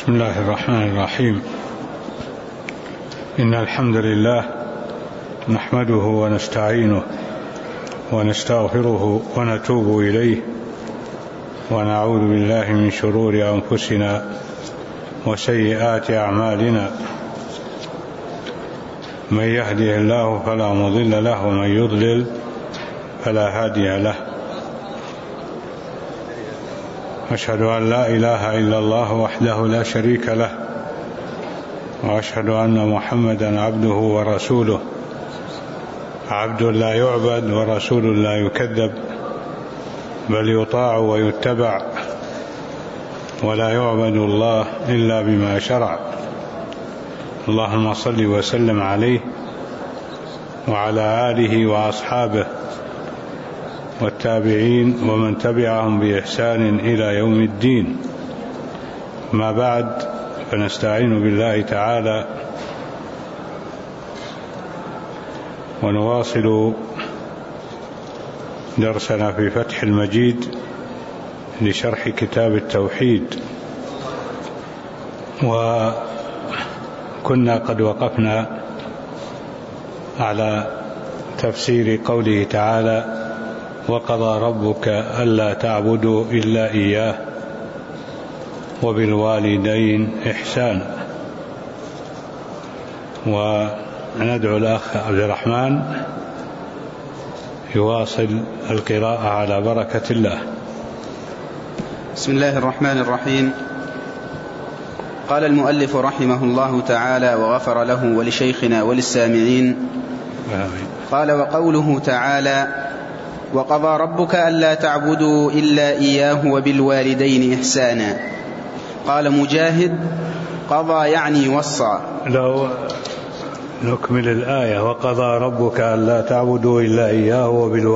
بسم الله الرحمن الرحيم. إن الحمد لله نحمده ونستعينه ونستغفره ونتوب إليه ونعوذ بالله من شرور أنفسنا وسيئات أعمالنا، من يهده الله فلا مضل له ومن يضلل فلا هادي له. أشهد أن لا إله إلا الله وحده لا شريك له، وأشهد أن محمدا عبده ورسوله، عبد لا يعبد ورسول لا يكذب، بل يطاع ويتبع، ولا يعبد الله إلا بما شرع. اللهم صل وسلم عليه وعلى آله وأصحابه والتابعين ومن تبعهم بإحسان إلى يوم الدين. ما بعد، فنستعين بالله تعالى ونواصل درسنا في فتح المجيد لشرح كتاب التوحيد. وكنا قد وقفنا على تفسير قوله تعالى: وقضى ربك ألا تعبدوا إلا إياه وبالوالدين إحسانا. وندعو الأخ عبد الرحمن يواصل القراءة على بركة الله. بسم الله الرحمن الرحيم. قال المؤلف رحمه الله تعالى وغفر له ولشيخنا وللسامعين. قال: وقوله تعالى: وقضى ربك ألا تعبدوا إلا إياه وبالوالدين إحسانا. قال مجاهد: قضى يعني وصى. لو نكمل الآية: وقضى ربك ألا تعبدوا إلا إياه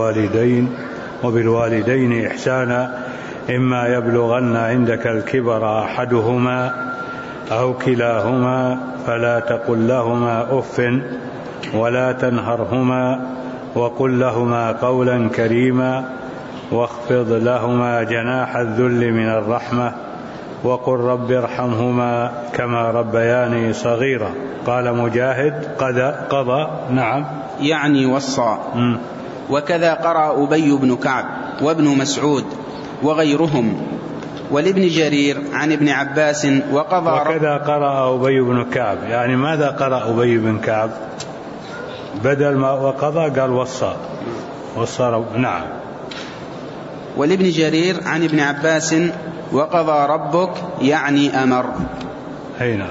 وبالوالدين إحسانا، إما يبلغن عندك الكبر أحدهما أو كلاهما فلا تقل لهما أف ولا تنهرهما وقل لهما قولا كريما واخفض لهما جناح الذل من الرحمة وقل رب ارحمهما كما ربياني صغيرا. قال مجاهد: قضى نعم يعني وصى. وكذا قرأ أبي بن كعب وابن مسعود وغيرهم، ولابن جرير عن ابن عباس وكذا قرأ أبي بن كعب. يعني ماذا قرأ أبي بن كعب؟ بدل ما وقضى قال وصى. نعم. ولابن جرير عن ابن عباس: وقضى ربك يعني أمر. هنا.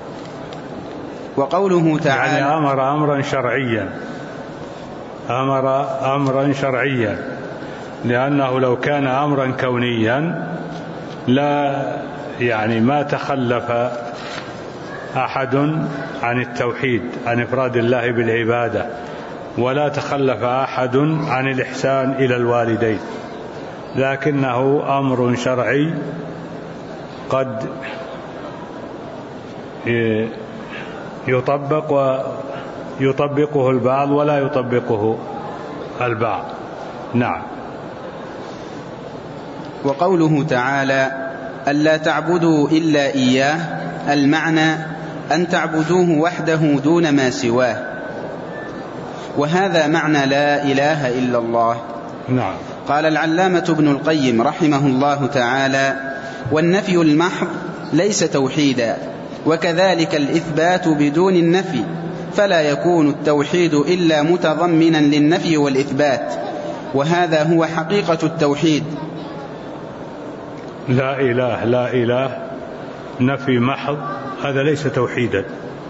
وقوله تعالى: يعني أمر أمرا شرعيا، لأنه لو كان أمرا كونيا لا يعني ما تخلف أحد عن التوحيد، عن إفراد الله بالعبادة، ولا تخلف أحد عن الإحسان إلى الوالدين، لكنه أمر شرعي قد يطبقه البعض ولا يطبقه البعض. نعم. وقوله تعالى: ألا تعبدوا إلا إياه، المعنى أن تعبدوه وحده دون ما سواه، وهذا معنى لا إله إلا الله. نعم. قال العلامة ابن القيم رحمه الله تعالى: والنفي المحض ليس توحيدا، وكذلك الإثبات بدون النفي، فلا يكون التوحيد إلا متضمنا للنفي والإثبات، وهذا هو حقيقة التوحيد. لا إله نفي محض، هذا ليس توحيدا.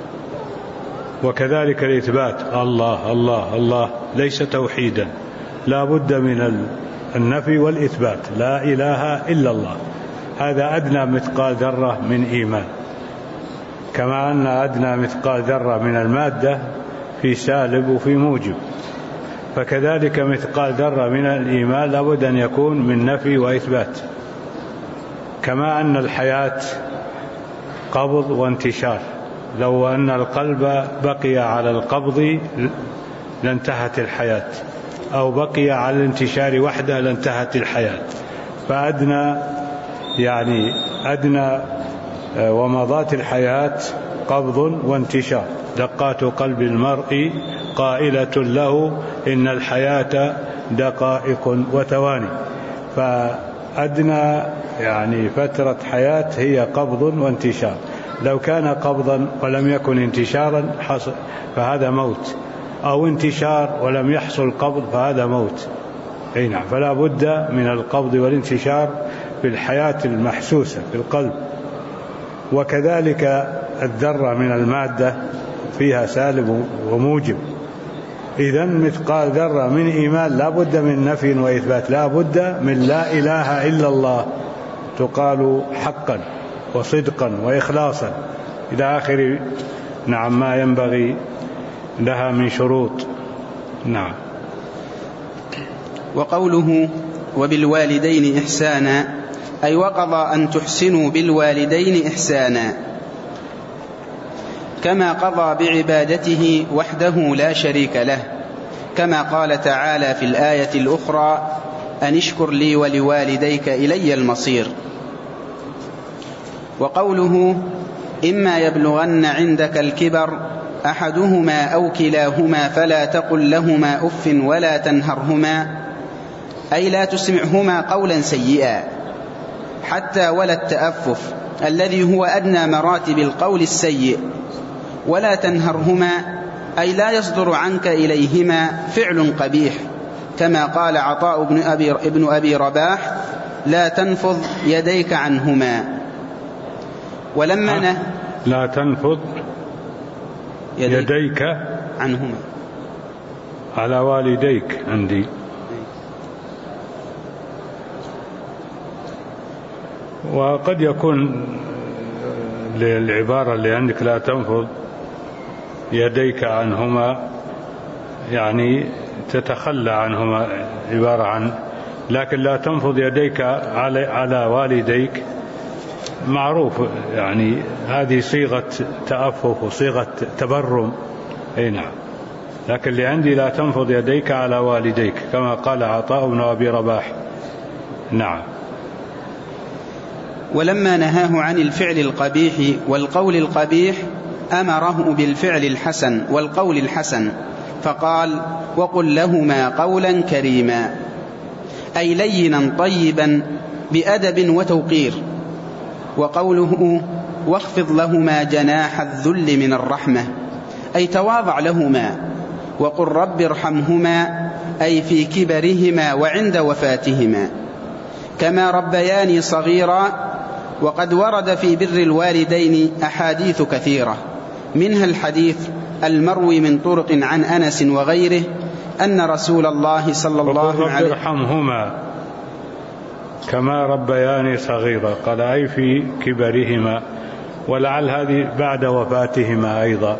وكذلك الإثبات الله الله الله ليس توحيدا، لا بد من النفي والإثبات. لا إله إلا الله، هذا أدنى مثقال ذرة من إيمان، كما أن أدنى مثقال ذرة من المادة في سالب وفي موجب، فكذلك مثقال ذرة من الإيمان لابد أن يكون من نفي وإثبات. كما أن الحياة قبض وانتشار، لو أن القلب بقي على القبض لانتهت الحياة، أو بقي على الانتشار وحده لانتهت الحياة. فأدنى ومضات الحياة قبض وانتشار، دقات قلب المرء قائلة له إن الحياة دقائق وثواني. فأدنى يعني فترة حياة هي قبض وانتشار. لو كان قبضا ولم يكن انتشارا فهذا موت، أو انتشار ولم يحصل قبض فهذا موت. أي نعم. فلا بد من القبض والانتشار في الحياة المحسوسة في القلب. وكذلك الذرة من المادة فيها سالب وموجب. إذن مثقال ذرة من إيمان لا بد من نفي وإثبات، لا بد من لا إله إلا الله تقال حقا وصدقا وإخلاصا إلى آخر نعم ما ينبغي لها من شروط. نعم. وقوله وبالوالدين إحسانا أي وقضى أن تحسنوا بالوالدين إحسانا، كما قضى بعبادته وحده لا شريك له، كما قال تعالى في الآية الأخرى أن اشكر لي ولوالديك إلي المصير. وقوله إما يبلغن عندك الكبر أحدهما أو كلاهما فلا تقل لهما أف ولا تنهرهما، أي لا تسمعهما قولا سيئا حتى ولا التأفف الذي هو أدنى مراتب القول السيء، ولا تنهرهما أي لا يصدر عنك إليهما فعل قبيح، كما قال عطاء ابن أبي رباح لا تنفض يديك عنهما. ولما لا تنفض يديك عنهما على والديك عندي. وقد يكون للعبارة اللي عندك لا تنفض يديك عنهما يعني تتخلى عنهما عبارة عن، لكن لا تنفض يديك على والديك معروف يعني هذه صيغة تأفف وصيغة تبرم. أي نعم. لكن اللي عندي لا تنفض يديك على والديك كما قال عطاء بن أبي رباح. نعم. ولما نهاه عن الفعل القبيح والقول القبيح أمره بالفعل الحسن والقول الحسن، فقال وقل لهما قولا كريما، أي لينا طيبا بأدب وتوقير. وقوله واخفض لهما جناح الذل من الرحمة أي تواضع لهما. وقل رب ارحمهما أي في كبرهما وعند وفاتهما، كما ربياني صغيرا. وقد ورد في بر الوالدين أحاديث كثيرة، منها الحديث المروي من طرق عن أنس وغيره أن رسول الله صلى الله عليه وسلم ارحمهما كما ربياني صغيرا، قال أي في كبرهما، ولعل هذه بعد وفاتهما أيضا.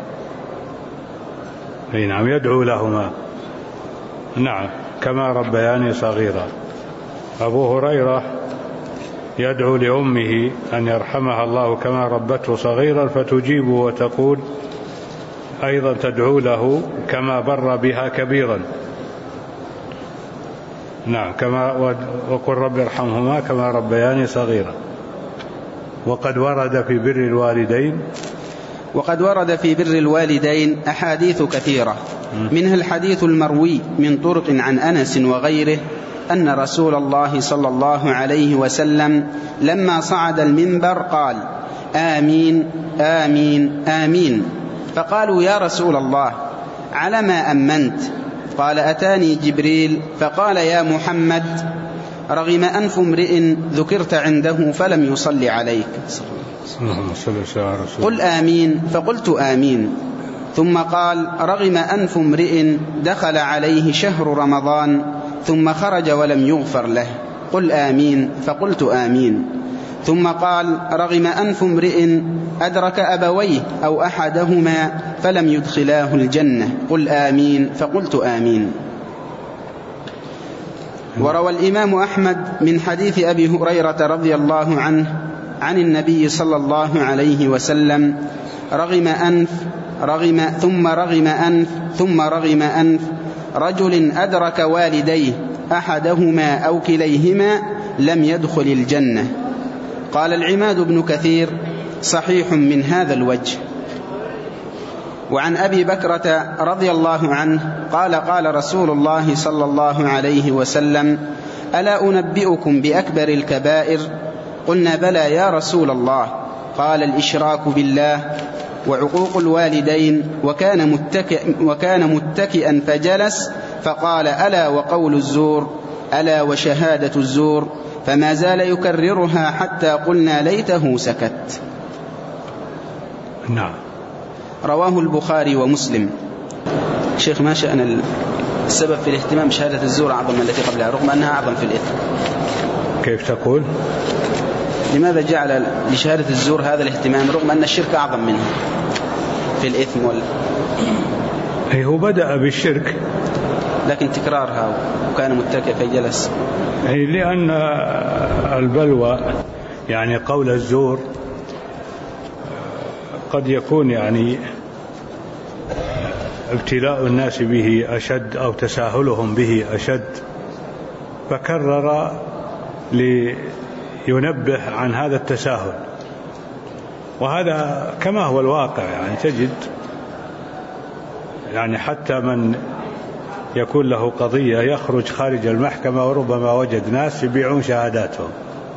أي نعم. يدعو لهما. نعم. كما ربياني صغيرا. أبو هريرة يدعو لأمه أن يرحمها الله كما ربته صغيرا، فتجيب وتقول أيضا تدعو له كما بر بها كبيرا. نعم. كما وقل رب ارحمهما كما ربياني صغيرا. وقد ورد في بر الوالدين أحاديث كثيرة، منها الحديث المروي من طرق عن أنس وغيره أن رسول الله صلى الله عليه وسلم لما صعد المنبر قال آمين آمين آمين، فقالوا يا رسول الله على ما أمنت؟ قال أتاني جبريل فقال يا محمد رغم أنف امرئ ذكرت عنده فلم يصلي عليك، قل آمين، فقلت آمين. ثم قال رغم أنف امرئ دخل عليه شهر رمضان ثم خرج ولم يغفر له، قل آمين، فقلت آمين. ثم قال رغم أنف امرئ أدرك أبويه أو أحدهما فلم يدخلاه الجنة، قل آمين، فقلت آمين. وروى الإمام أحمد من حديث أبي هريرة رضي الله عنه عن النبي صلى الله عليه وسلم رغم أنف ثم رغم أنف رجل أدرك والديه أحدهما أو كليهما لم يدخل الجنة. قال العماد بن كثير صحيح من هذا الوجه. وعن أبي بكرة رضي الله عنه قال قال رسول الله صلى الله عليه وسلم: ألا أنبئكم بأكبر الكبائر؟ قلنا: بلى يا رسول الله. قال: الإشراك بالله وعقوق الوالدين. وكان متكئا فجلس فقال: ألا وقول الزور، ألا وشهادة الزور، فما زال يكررها حتى قلنا ليته سكت. نعم. رواه البخاري ومسلم. شيخ، ما شأن السبب في الاهتمام بشهادة الزور أعظم من التي قبلها رغم أنها أعظم في الإثم؟ كيف تقول؟ لماذا جعل لشهادة الزور هذا الاهتمام رغم أن الشرك أعظم منه في الإثم هو بدأ بالشرك لكن تكرارها وكان متكئ فجلس. لأن البلوى يعني قول الزور قد يكون يعني ابتلاء الناس به أشد أو تساهلهم به أشد، فكرر لينبه عن هذا التساهل. وهذا كما هو الواقع، يعني تجد يعني حتى من يكون له قضية يخرج خارج المحكمة وربما وجد ناس يبيعون شهاداتهم.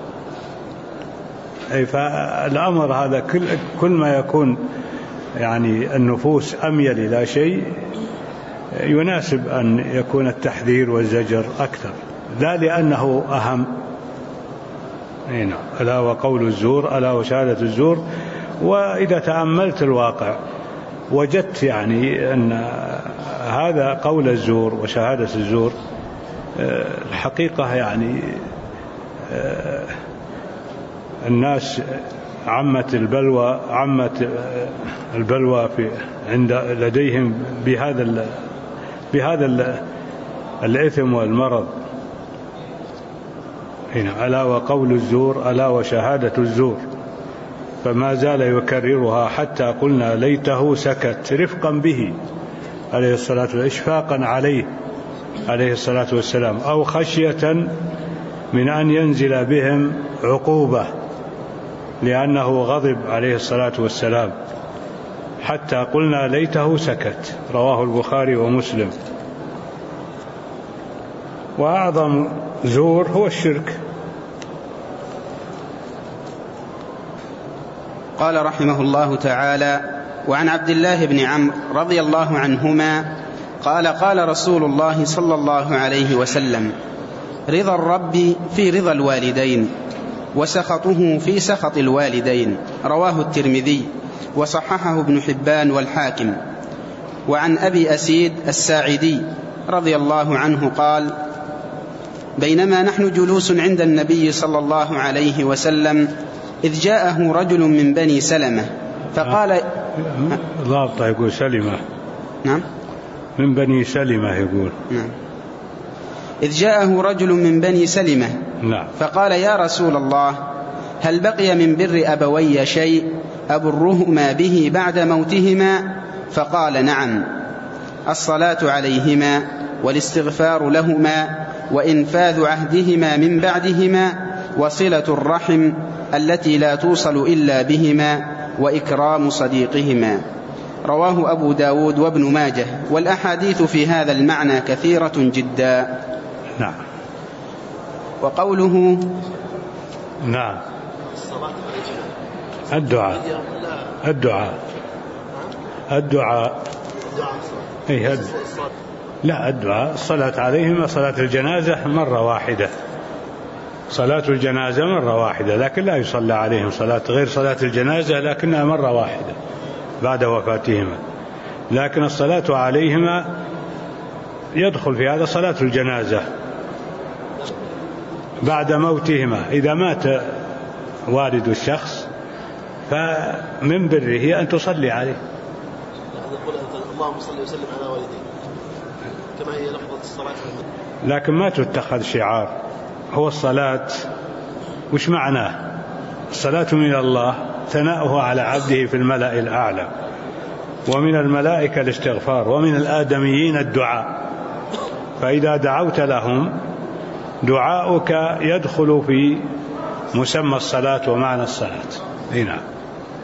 فالأمر هذا كل ما يكون يعني النفوس أميل إلى شيء يناسب أن يكون التحذير والزجر أكثر، لا لأنه أهم. ألا وقول الزور، ألا وشهادة الزور. وإذا تأملت الواقع وجدت يعني أن هذا قول الزور وشهادة الزور الحقيقة يعني الناس عمت البلوى في لديهم بهذا الإثم والمرض. هنا: ألا وقول الزور، ألا وشهادة الزور، فما زال يكررها حتى قلنا ليته سكت، رفقا به عليه الصلاة والسلام، إشفاقا عليه عليه الصلاة والسلام، أو خشية من أن ينزل بهم عقوبة لأنه غضب عليه الصلاة والسلام، حتى قلنا ليته سكت. رواه البخاري ومسلم. وأعظم زور هو الشرك. قال رحمه الله تعالى: وعن عبد الله بن عمرو رضي الله عنهما قال قال رسول الله صلى الله عليه وسلم: رضا الرب في رضا الوالدين، وسخطه في سخط الوالدين. رواه الترمذي وصححه ابن حبان والحاكم. وعن أبي أسيد الساعدي رضي الله عنه قال: بينما نحن جلوس عند النبي صلى الله عليه وسلم إذ جاءه رجل من بني سلمة فقال ضابطة يقول سلمة. نعم، من بني سلمة يقول. نعم. إذ جاءه رجل من بني سلمة. نعم. فقال: يا رسول الله، هل بقي من بر أبوي شيء أبرهما به بعد موتهما؟ فقال: نعم، الصلاة عليهما والاستغفار لهما وإنفاذ عهدهما من بعدهما وصلة الرحم التي لا توصل إلا بهما وإكرام صديقهما. رواه أبو داود وابن ماجه. والأحاديث في هذا المعنى كثيرة جدا. نعم. وقوله نعم الدعاء لا، الدعاء الصلاة عليهم صلاة الجنازة مرة واحدة، صلاة الجنازة مرة واحدة، لكن لا يصلى عليهم صلاة غير صلاة الجنازة لكنها مرة واحدة بعد وفاتهما. لكن الصلاة عليهما يدخل في هذا صلاة الجنازة بعد موتهما. إذا مات والد الشخص فمن بره أن تصلي عليه. اللهم صل وسلم على والديك كما هي لفظة الصلاة، لكن ما تتخذ شعار. هو الصلاة وش معناه؟ الصلاة من الله ثناؤه على عبده في الملأ الأعلى، ومن الملائكة الاستغفار، ومن الآدميين الدعاء. فإذا دعوت لهم دعاؤك يدخل في مسمى الصلاة ومعنى الصلاة. هنا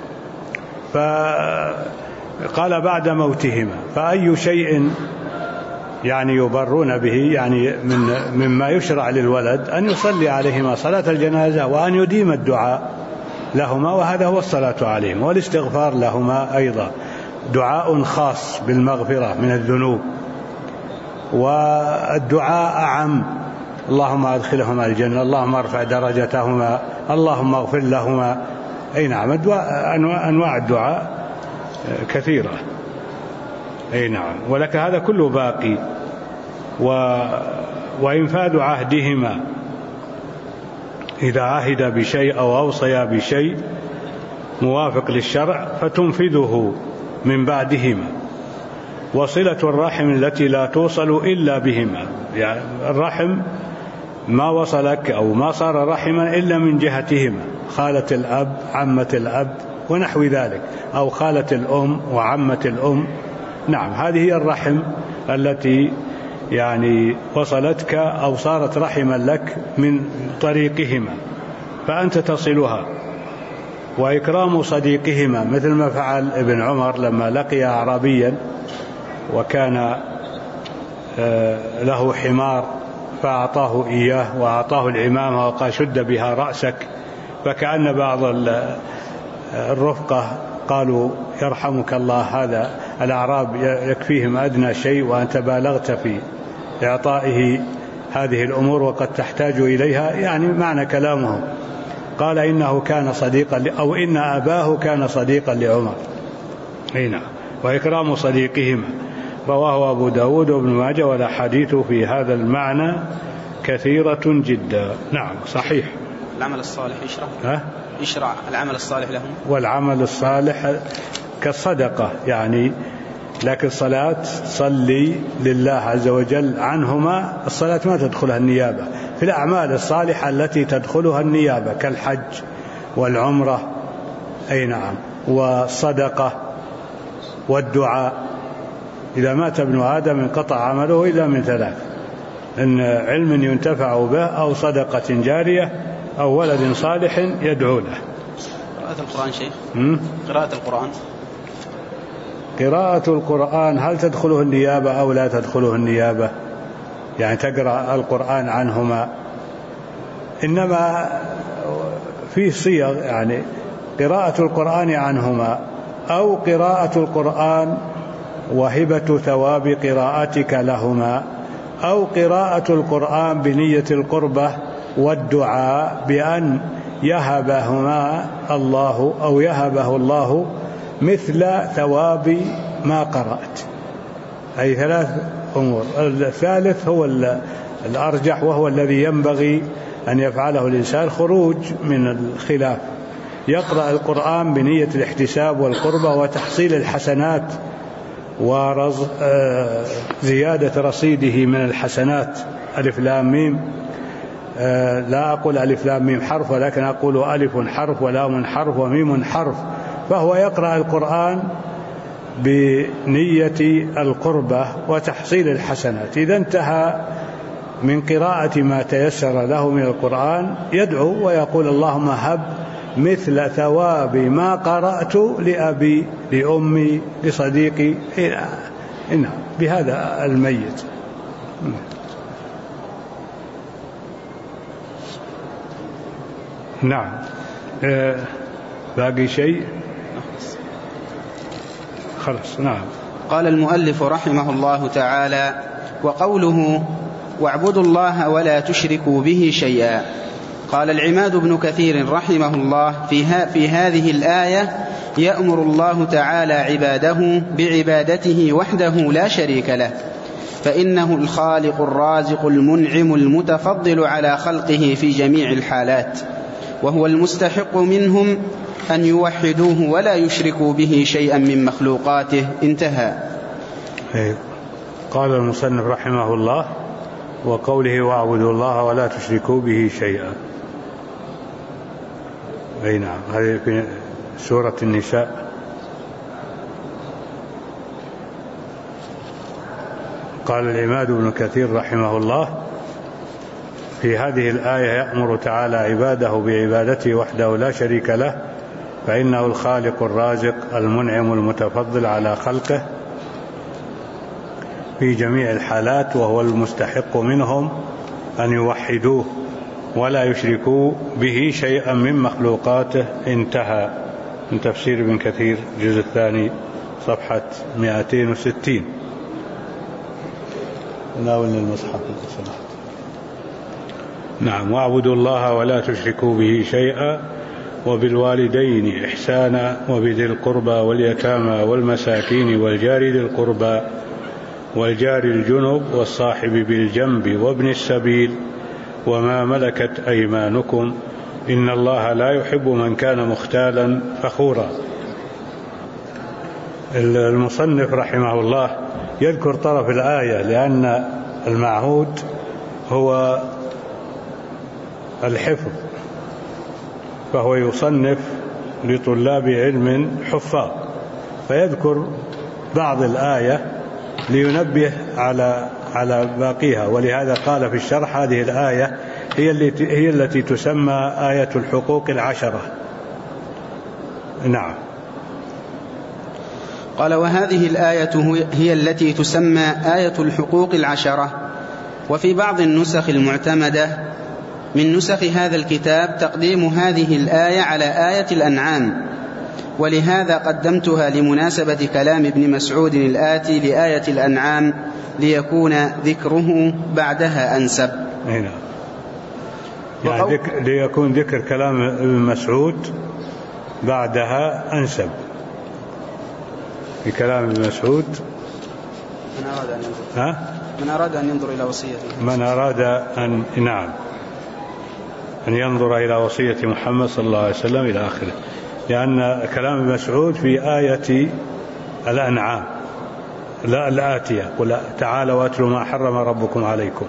فقال بعد موتهما. فأي شيء يعني يبرون به يعني مما يشرع للولد أن يصلي عليهما صلاة الجنازة وأن يديم الدعاء لهما، وهذا هو الصلاة عليهما والاستغفار لهما أيضا، دعاء خاص بالمغفرة من الذنوب، والدعاء أعم: اللهم أدخلهما الجنة، اللهم ارفع درجتهما، اللهم اغفر لهما. أي نعم، أنواع الدعاء كثيرة. أي نعم، ولك هذا كله باقي. وإنفاذ عهدهما إذا عهد بشيء أو أوصي بشيء موافق للشرع فتنفذه من بعدهما. وصلة الرحم التي لا توصل إلا بهما، يعني الرحم ما وصلك أو ما صار رحما إلا من جهتهما، خالة الأب، عمة الأب ونحو ذلك، أو خالة الأم وعمة الأم. نعم، هذه هي الرحم التي يعني وصلتك أو صارت رحما لك من طريقهما، فأنت تصلها. وإكرام صديقهما، مثل ما فعل ابن عمر لما لقي أعرابيا وكان له حمار فأعطاه إياه وأعطاه العمامة وقال: شد بها رأسك. فكأن بعض الرفقة قالوا: يرحمك الله، هذا الأعراب يكفيهم أدنى شيء وأنت بالغت في إعطائه هذه الأمور وقد تحتاج إليها، يعني معنى كلامه. قال: إنه كان صديقا أو إن أباه كان صديقا لعمر. هنا وإكرام صديقهما رواه أبو داود وابن ماجه، والأحاديث في هذا المعنى كثيرة جدا. نعم صحيح. العمل الصالح يشرع العمل الصالح لهم، والعمل الصالح كالصدقة يعني، لكن الصلاة صلي لله عز وجل عنهما، الصلاة ما تدخلها النيابة. في الأعمال الصالحة التي تدخلها النيابة كالحج والعمرة، أي نعم، والصدقة والدعاء. إذا مات ابن آدم انقطع عمله إلا من ثلاث: إن علم ينتفع به، أو صدقة جارية، أو ولد صالح يدعو له. قراءة القرآن شيخ؟ قراءة القرآن هل تدخله النيابة أو لا تدخله النيابة؟ يعني تقرأ القرآن عنهما، إنما في صيغ، يعني قراءة القرآن عنهما، أو قراءة القرآن وهبة ثواب قراءتك لهما، أو قراءة القرآن بنية القربة والدعاء بأن يهبهما الله أو يهبه الله مثل ثواب ما قرأت. أي ثلاث أمور. الثالث هو الأرجح، وهو الذي ينبغي أن يفعله الإنسان خروج من الخلاف: يقرأ القرآن بنية الاحتساب والقربة وتحصيل الحسنات وزيادة رصيده من الحسنات. ألف لام ميم، لا أقول ألف لام ميم حرف، ولكن أقول ألف حرف ولام حرف وميم حرف. فهو يقرأ القرآن بنية القربة وتحصيل الحسنات. إذا انتهى من قراءة ما تيسر له من القرآن يدعو ويقول: اللهم هب مثل ثواب ما قرأت لأبي لأمي لصديقي بهذا الميت. نعم. باقي شيء؟ خلاص. نعم. قال المؤلف رحمه الله تعالى: وقوله واعبدوا الله ولا تشركوا به شيئا. قال العماد بن كثير رحمه الله: في هذه الآية يأمر الله تعالى عباده بعبادته وحده لا شريك له، فإنه الخالق الرازق المنعم المتفضل على خلقه في جميع الحالات، وهو المستحق منهم أن يوحدوه ولا يشركوا به شيئا من مخلوقاته. انتهى. قال المصنف رحمه الله: وقوله واعبدوا الله ولا تشركوا به شيئا. أي نعم، هذه في سورة النساء. قال العماد بن كثير رحمه الله: في هذه الآية يأمر تعالى عباده بعبادته وحده لا شريك له، فإنه الخالق الرازق المنعم المتفضل على خلقه في جميع الحالات، وهو المستحق منهم أن يوحدوه ولا يشركوا به شيئا من مخلوقاته. انتهى. من تفسير ابن كثير الجزء الثاني صفحة 260. ناولنا المصحف. نعم. واعبدوا الله ولا تشركوا به شيئا وبالوالدين إحسانا وبذي القربى واليتامى والمساكين والجار ذي القربى والجار الجنب والصاحب بالجنب وابن السبيل وما ملكت أيمانكم إن الله لا يحب من كان مختالا فخورا. المصنف رحمه الله يذكر طرف الآية لأن المعهود هو الحفظ، فهو يصنف لطلاب علم حفاظ، فيذكر بعض الآية لينبه على باقيها. ولهذا قال في الشرح هذه الآية هي التي تسمى آية الحقوق العشرة. نعم. قال: وهذه الآية هي التي تسمى آية الحقوق العشرة. وفي بعض النسخ المعتمدة من نسخ هذا الكتاب تقديم هذه الآية على آية الأنعام، ولهذا قدمتها لمناسبة كلام ابن مسعود الآتي لآية الأنعام ليكون ذكره بعدها أنسب. هنا يعني ليكون ذكر كلام ابن مسعود بعدها أنسب. في كلام ابن مسعود من أراد أن ينظر إلى وصيته، من أراد أن ينظر إلى وصية محمد صلى الله عليه وسلم إلى آخره، لأن كلام ابن مسعود في آية الأنعام لا الآتية: قل تعالوا واتلوا ما حرم ربكم عليكم.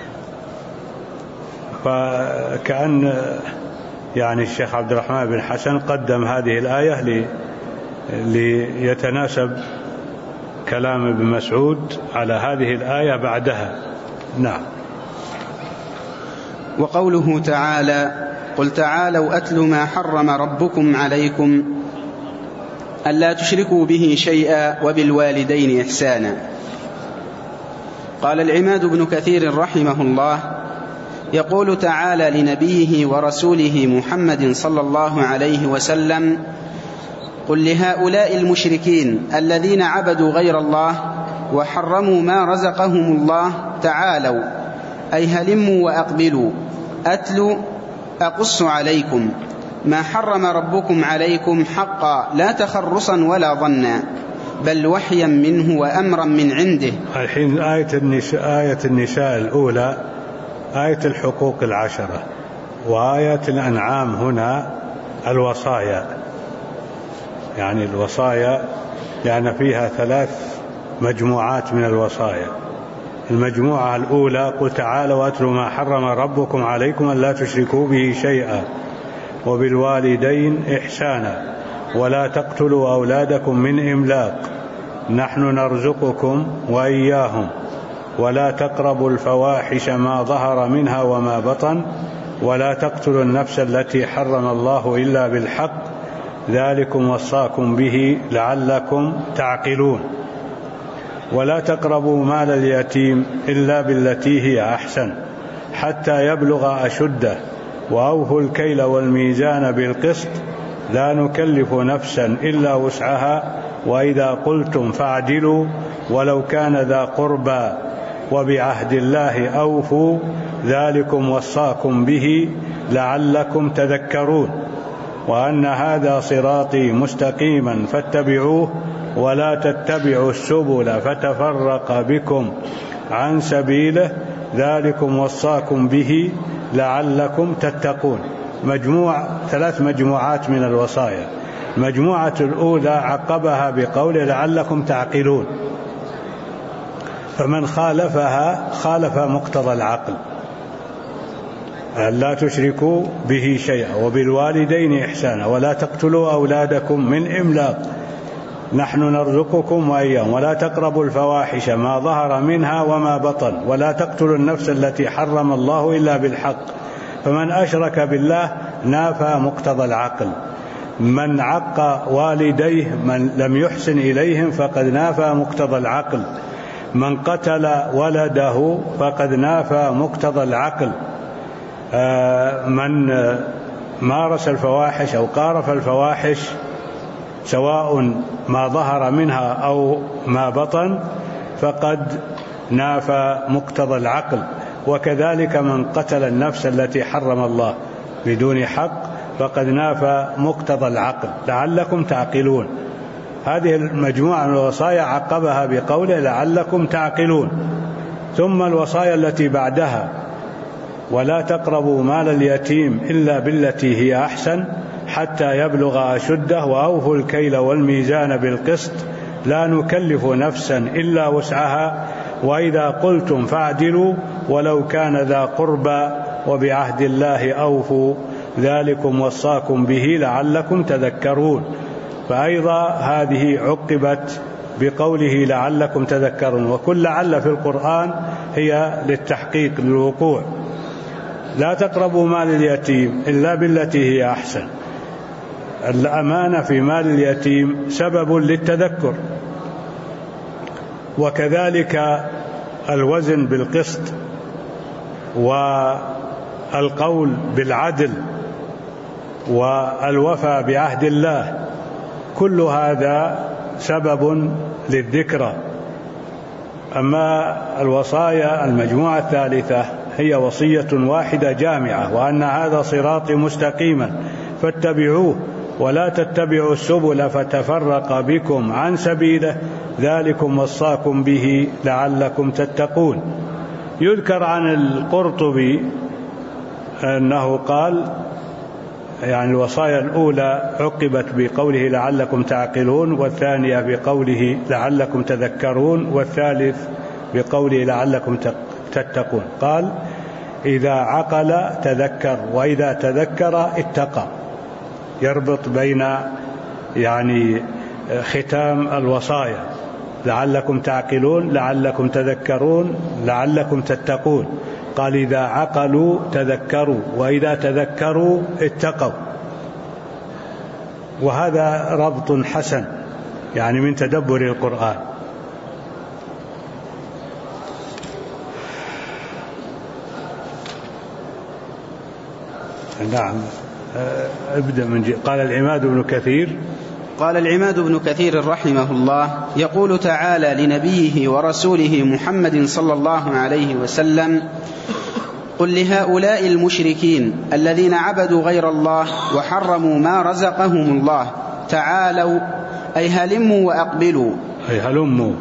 فكأن يعني الشيخ عبد الرحمن بن حسن قدم هذه الآية ليتناسب كلام ابن مسعود على هذه الآية بعدها. نعم. وقوله تعالى: قل تعالوا أتلوا ما حرم ربكم عليكم ألا تشركوا به شيئا وبالوالدين إحسانا. قال العماد بن كثير رحمه الله: يقول تعالى لنبيه ورسوله محمد صلى الله عليه وسلم: قل لهؤلاء المشركين الذين عبدوا غير الله وحرموا ما رزقهم الله تعالوا، أي هلموا وأقبلوا، أتلوا أقص عليكم ما حرم ربكم عليكم حقا لا تخرصا ولا ظنا، بل وحيا منه وأمرا من عنده. الحين آية النساء الأولى آية الحقوق العشرة، وآية الأنعام هنا الوصايا، يعني الوصايا لأن فيها 3 مجموعات من الوصايا. المجموعة الأولى: قل تعالوا واتلوا ما حرم ربكم عليكم ألا تشركوا به شيئا وبالوالدين إحسانا ولا تقتلوا أولادكم من إملاق نحن نرزقكم وإياهم ولا تقربوا الفواحش ما ظهر منها وما بطن ولا تقتلوا النفس التي حرم الله إلا بالحق ذلكم وصاكم به لعلكم تعقلون ولا تقربوا مال اليتيم إلا بالتي هي أحسن حتى يبلغ أشده وأوفوا الكيل والميزان بالقسط لا نكلف نفسا إلا وسعها وإذا قلتم فاعدلوا ولو كان ذا قربى وبعهد الله أوفوا ذلكم وصاكم به لعلكم تذكرون وأن هذا صراطي مستقيما فاتبعوه ولا تتبعوا السبل فتفرق بكم عن سبيله ذلكم وصاكم به لعلكم تتقون. 3 مجموعات من الوصايا. المجموعة الأولى عقبها بقول لعلكم تعقلون، فمن خالفها خالف مقتضى العقل. لا تشركوا به شيئا وبالوالدين إحسانا ولا تقتلوا أولادكم من إملاق نحن نرزقكم وإياهم ولا تقربوا الفواحش ما ظهر منها وما بطن ولا تقتلوا النفس التي حرم الله إلا بالحق. فمن أشرك بالله نافى مقتضى العقل. من عق والديه من لم يحسن إليهم فقد نافى مقتضى العقل، من قتل ولده فقد نافى مقتضى العقل، من مارس الفواحش أو قارف الفواحش سواء ما ظهر منها أو ما بطن فقد نافى مقتضى العقل. وكذلك من قتل النفس التي حرم الله بدون حق فقد نافى مقتضى العقل لعلكم تعقلون. هذه المجموعة من الوصايا عقبها بقوله لعلكم تعقلون. ثم الوصايا التي بعدها ولا تقربوا مال اليتيم إلا بالتي هي أحسن حتى يبلغ أشده وأوفوا الكيل والميزان بالقسط لا نكلف نفسا إلا وسعها وإذا قلتم فاعدلوا ولو كان ذا قربى وبعهد الله أوفوا ذلكم وصاكم به لعلكم تذكرون. فأيضا هذه عقبت بقوله لعلكم تذكرون. وكل لعل في القرآن هي للتحقيق للوقوع. لا تقربوا مال اليتيم إلا بالتي هي أحسن. الأمانة في مال اليتيم سبب للتذكر، وكذلك الوزن بالقسط والقول بالعدل والوفاء بعهد الله، كل هذا سبب للذكرى. أما الوصايا المجموعة الثالثة هي وصية واحدة جامعة، وأن هذا صراطي مستقيما فاتبعوه ولا تتبعوا السبل فتفرق بكم عن سبيله ذلكم وصاكم به لعلكم تتقون. يذكر عن القرطبي أنه قال يعني الوصايا الأولى عقبت بقوله لعلكم تعقلون، والثانية بقوله لعلكم تذكرون، والثالث بقوله لعلكم تتقون. قال إذا عقل تذكر وإذا تذكر اتقى، يربط بين يعني ختام الوصايا لعلكم تعقلون لعلكم تذكرون لعلكم تتقون. قال إذا عقلوا تذكروا وإذا تذكروا اتقوا. وهذا ربط حسن يعني من تدبر القرآن. نعم ابدأ من قال العماد بن كثير. قال العماد بن كثير رحمه الله يقول تعالى لنبيه ورسوله محمد صلى الله عليه وسلم قل لهؤلاء المشركين الذين عبدوا غير الله وحرموا ما رزقهم الله تعالوا أي هلموا وأقبلوا أي هلموا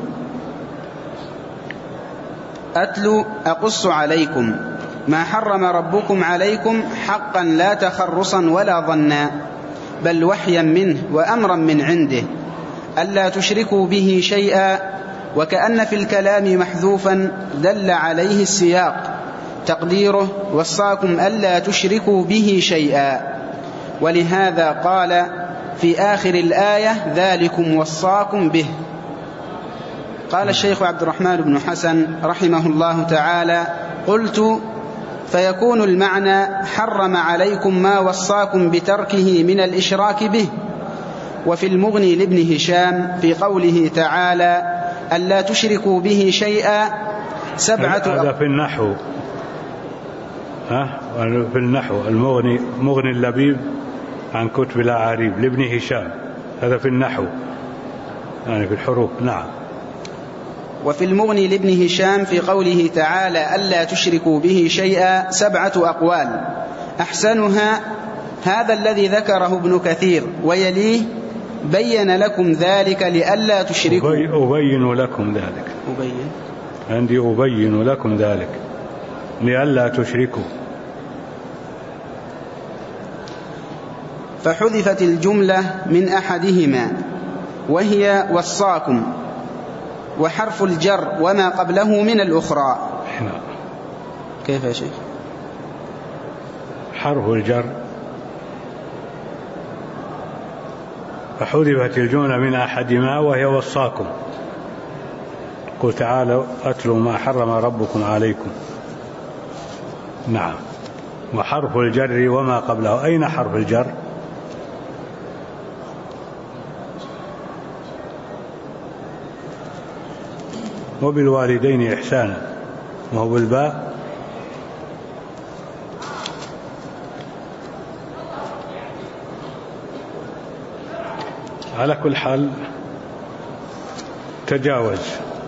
أتلو أقص عليكم ما حرم ربكم عليكم حقا لا تخرصا ولا ظنا بل وحيا منه وأمرا من عنده ألا تشركوا به شيئا، وكأن في الكلام محذوفا دل عليه السياق تقديره وصاكم ألا تشركوا به شيئا. ولهذا قال في آخر الآية ذلكم وصاكم به. قال الشيخ عبد الرحمن بن حسن رحمه الله تعالى قلت فيكون المعنى حرم عليكم ما وصاكم بتركه من الإشراك به. وفي المغني لابن هشام في قوله تعالى ألا تشركوا به شيئا هذا في النحو في النحو مغني اللبيب عن كتب الأعاريب لابن هشام، هذا في النحو يعني في الحروف. نعم. وفي المغني لابن هشام في قوله تعالى ألا تشركوا به شيئا 7 أقوال أحسنها هذا الذي ذكره ابن كثير ويليه بين لكم ذلك لألا تشركوا. أبين لكم ذلك عندي أبين لكم ذلك لألا تشركوا. فحذفت الجملة من أحدهما وهي وصاكم، وحرف الجر وما قبله من الأخرى. كيف يا شيخ؟ حرف الجر فحذفت الجملة من أحدهما وهي وصاكم. قل تعالوا أتلوا ما حرم ربكم عليكم. نعم. وحرف الجر وما قبله. أين حرف الجر؟ وبالوالدين إحسانا، وهو بالباء. على كل حال تجاوز،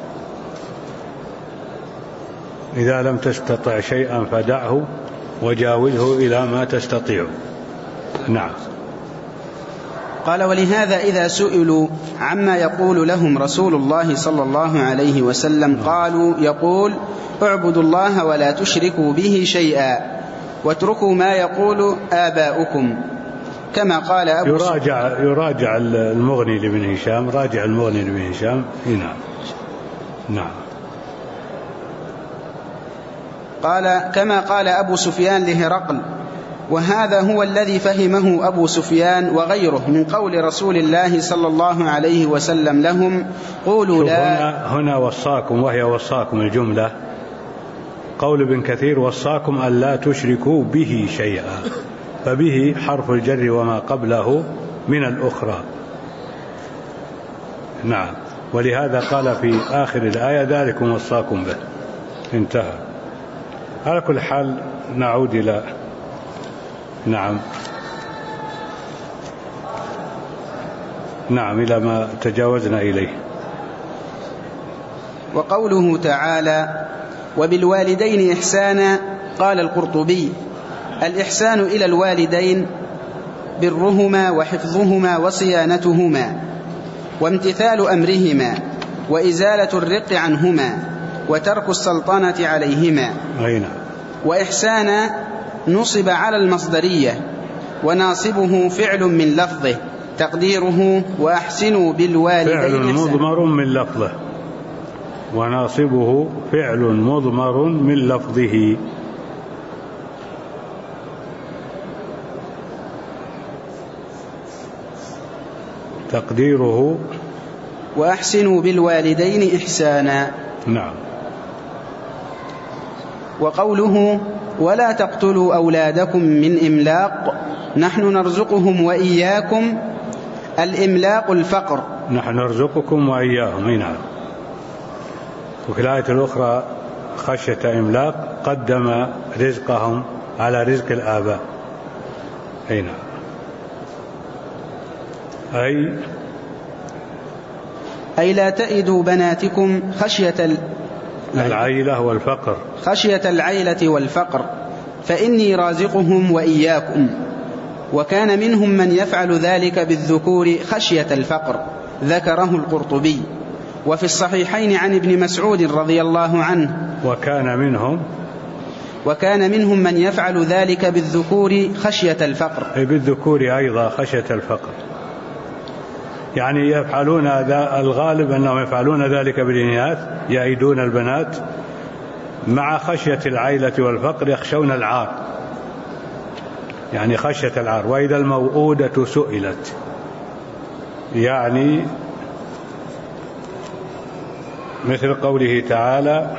إذا لم تستطع شيئا فدعه وجاوزه إلى ما تستطيع. نعم. قال: ولهذا إذا سئلوا عما يقول لهم رسول الله صلى الله عليه وسلم قالوا: يقول: اعبدوا الله ولا تشركوا به شيئا واتركوا ما يقول آباؤكم، كما قال أبو يراجع المغني لابن هشام، راجع المغني لابن هشام. نعم. نعم. قال: كما قال أبو سفيان لهرقل، وهذا هو الذي فهمه أبو سفيان وغيره من قول رسول الله صلى الله عليه وسلم لهم: قولوا لا. هنا وصاكم، وهي وصاكم الجملة، قول ابن كثير: وصاكم أن لا تشركوا به شيئا، فبه حرف الجر وما قبله من الأخرى. نعم. ولهذا قال في آخر الآية: ذلكم وصاكم به. انتهى. على كل حال نعود إلى إلى ما تجاوزنا إليه. وقوله تعالى: وبالوالدين إحسانا. قال القرطبي: الإحسان إلى الوالدين برهما وحفظهما وصيانتهما وامتثال أمرهما وإزالة الرق عنهما وترك السلطنة عليهما. وإحسانا نصب على المصدرية، وناصبه فعل من لفظه، تقديره: وأحسنوا بالوالدين فعل مضمر من لفظه، وناصبه فعل مضمر من لفظه. تقديره: وأحسنوا بالوالدين إحسانا. نعم. وقوله: ولا تقتلوا أولادكم من إملاق، نحن نرزقهم وإياكم. الإملاق الفقر. نحن نرزقكم وإياهم. نعم. وفي الآية الأخرى: خشية إملاق، قدم رزقهم على رزق الآباء. نعم. أي لا تئدوا بناتكم خشية العيلة والفقر، خشية العيلة والفقر، فإني رازقهم وإياكم. وكان منهم من يفعل ذلك بالذكور خشية الفقر، ذكره القرطبي. وفي الصحيحين عن ابن مسعود رضي الله عنه: وكان منهم من يفعل ذلك بالذكور خشية الفقر. أي بالذكور أيضا خشية الفقر، يعني يفعلون الغالب أنهم يفعلون ذلك بالإناث، يعيدون البنات مع خشية العيلة والفقر، يخشون العار، يعني خشية العار. وإذا الموءودة سئلت، يعني مثل قوله تعالى: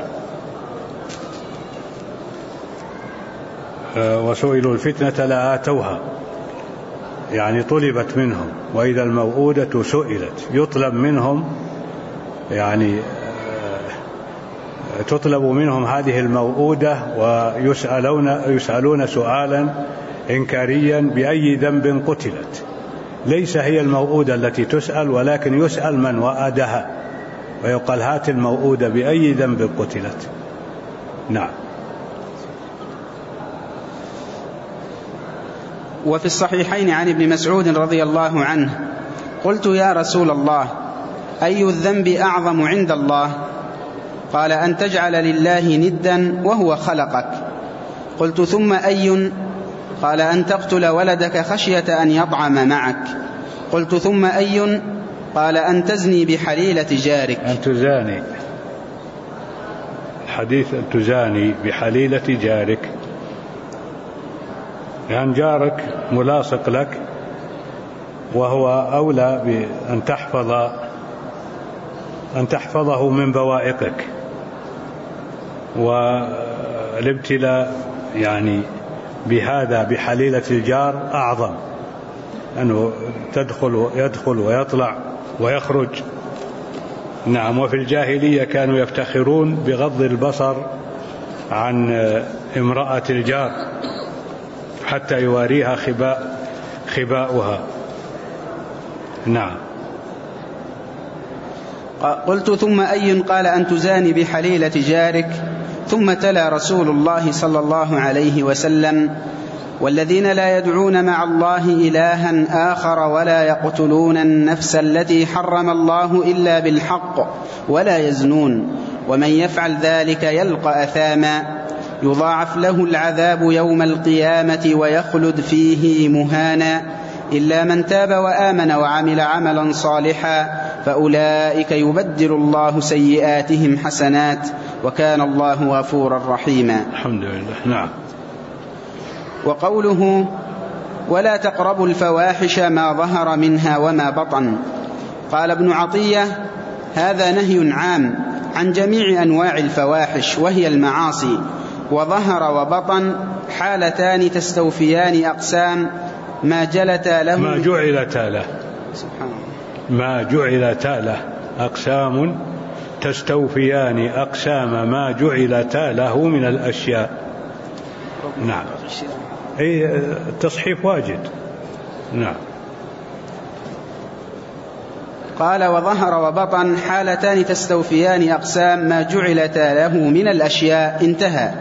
وسئلوا الفتنة لآتوها، يعني طلبت منهم. وإذا الموءودة سئلت، يطلب منهم، يعني تطلب منهم هذه الموءودة، ويسألون سؤالا إنكاريا: بأي ذنب قتلت. ليس هي الموءودة التي تسأل، ولكن يسأل من وأدها، ويقال: هات الموءودة بأي ذنب قتلت. نعم. وفي الصحيحين عن ابن مسعود رضي الله عنه: قلت: يا رسول الله، أي الذنب أعظم عند الله؟ قال: أن تجعل لله ندا وهو خلقك. قلت: ثم أي؟ قال: أن تقتل ولدك خشية أن يطعم معك. قلت: ثم أي؟ قال: أن تزني بحليلة جارك. أن تزاني، الحديث: أن تزاني بحليلة جارك، لأن جارك ملاصق لك، وهو أولى بأن تحفظه من بوائقك. والابتلاء يعني بهذا بحليلة الجار أعظم، أنه يدخل ويطلع ويخرج، نعم. وفي الجاهلية كانوا يفتخرون بغض البصر عن امرأة الجار حتى يواريها خباؤها. نعم. قلت ثم أي؟ قال أن تزاني بحليلة جارك. ثم تلا رسول الله صلى الله عليه وسلم: والذين لا يدعون مع الله إلها آخر ولا يقتلون النفس التي حرم الله إلا بالحق ولا يزنون ومن يفعل ذلك يلقى أثاما يضاعف له العذاب يوم القيامة ويخلد فيه مهانا إلا من تاب وآمن وعمل عملا صالحا فأولئك يبدل الله سيئاتهم حسنات وكان الله غفورا رحيما. الحمد لله. نعم. وقوله: ولا تقربوا الفواحش ما ظهر منها وما بطن. قال ابن عطية: هذا نهي عام عن جميع أنواع الفواحش وهي المعاصي، وظهر وبطن حالتان تستوفيان أقسام ما جعلتا له أقسام تستوفيان أقسام ما جعلتا له من الأشياء. نعم. أي التصحيف واجد. نعم. قال: وظهر وبطن حالتان تستوفيان أقسام ما جعلتا له من الأشياء. انتهى.